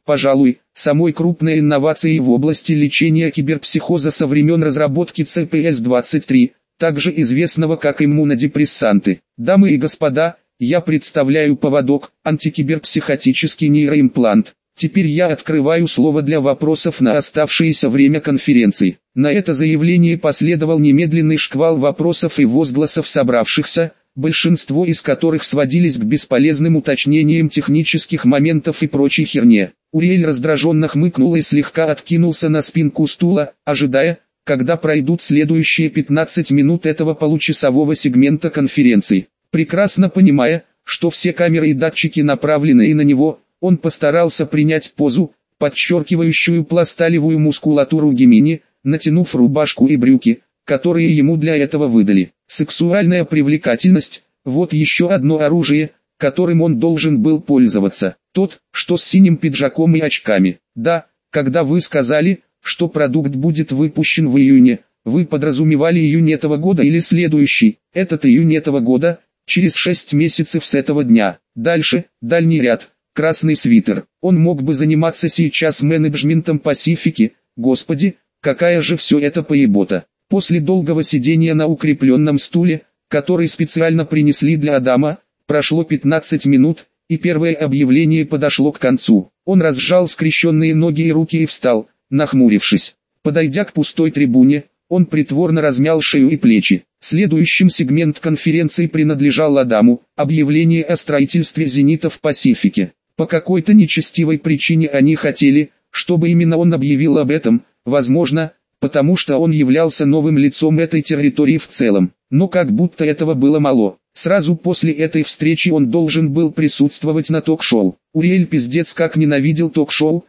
пожалуй, самой крупной инновацией в области лечения киберпсихоза со времен разработки CPS-23, также известного как иммунодепрессанты. Дамы и господа, я представляю поводок, антикиберпсихотический нейроимплант. Теперь я открываю слово для вопросов на оставшееся время конференции. На это заявление последовал немедленный шквал вопросов и возгласов собравшихся, большинство из которых сводились к бесполезным уточнениям технических моментов и прочей херне. Уриэль раздраженно хмыкнул и слегка откинулся на спинку стула, ожидая, когда пройдут следующие 15 минут этого получасового сегмента конференции. Прекрасно понимая, что все камеры и датчики направлены и на него, он постарался принять позу, подчеркивающую пласталевую мускулатуру Гемини, натянув рубашку и брюки, которые ему для этого выдали. Сексуальная привлекательность – вот еще одно оружие, которым он должен был пользоваться. Тот, что с синим пиджаком и очками. Да, когда вы сказали, что продукт будет выпущен в июне, вы подразумевали июнь этого года или следующий. Этот июнь этого года, через 6 месяцев с этого дня. Дальше, дальний ряд. Красный свитер. Он мог бы заниматься сейчас менеджментом Пасифики. Господи, какая же все это поебота. После долгого сидения на укрепленном стуле, который специально принесли для Адама, прошло 15 минут, и первое объявление подошло к концу. Он разжал скрещенные ноги и руки и встал, нахмурившись. Подойдя к пустой трибуне, он притворно размял шею и плечи. Следующим сегмент конференции принадлежал Адаму, объявление о строительстве зенита в Пасифике. По какой-то нечестивой причине они хотели, чтобы именно он объявил об этом, возможно, потому что он являлся новым лицом этой территории в целом. Но как будто этого было мало. Сразу после этой встречи он должен был присутствовать на ток-шоу. Уриэль пиздец как ненавидел ток-шоу,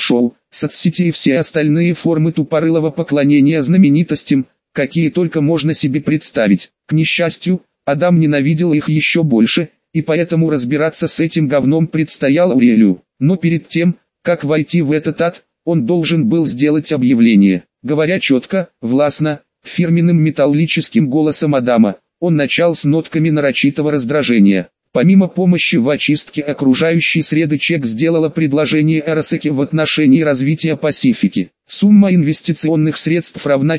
соцсети и все остальные формы тупорылого поклонения знаменитостям, какие только можно себе представить. К несчастью, Адам ненавидел их еще больше, и поэтому разбираться с этим говном предстояло Уриэлю. Но перед тем, как войти в этот ад, он должен был сделать объявление. Говоря четко, властно, фирменным металлическим голосом Адама, он начал с нотками нарочитого раздражения. Помимо помощи в очистке окружающей среды, ЧЕК сделала предложение Арасеке в отношении развития Пасифики. Сумма инвестиционных средств равна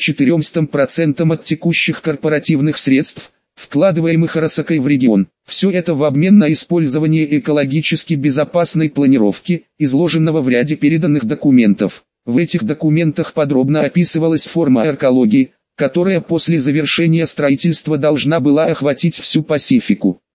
400% от текущих корпоративных средств, вкладываемых Арасекой в регион. Все это в обмен на использование экологически безопасной планировки, изложенного в ряде переданных документов. В этих документах подробно описывалась форма экологии, которая после завершения строительства должна была охватить всю Пасифику.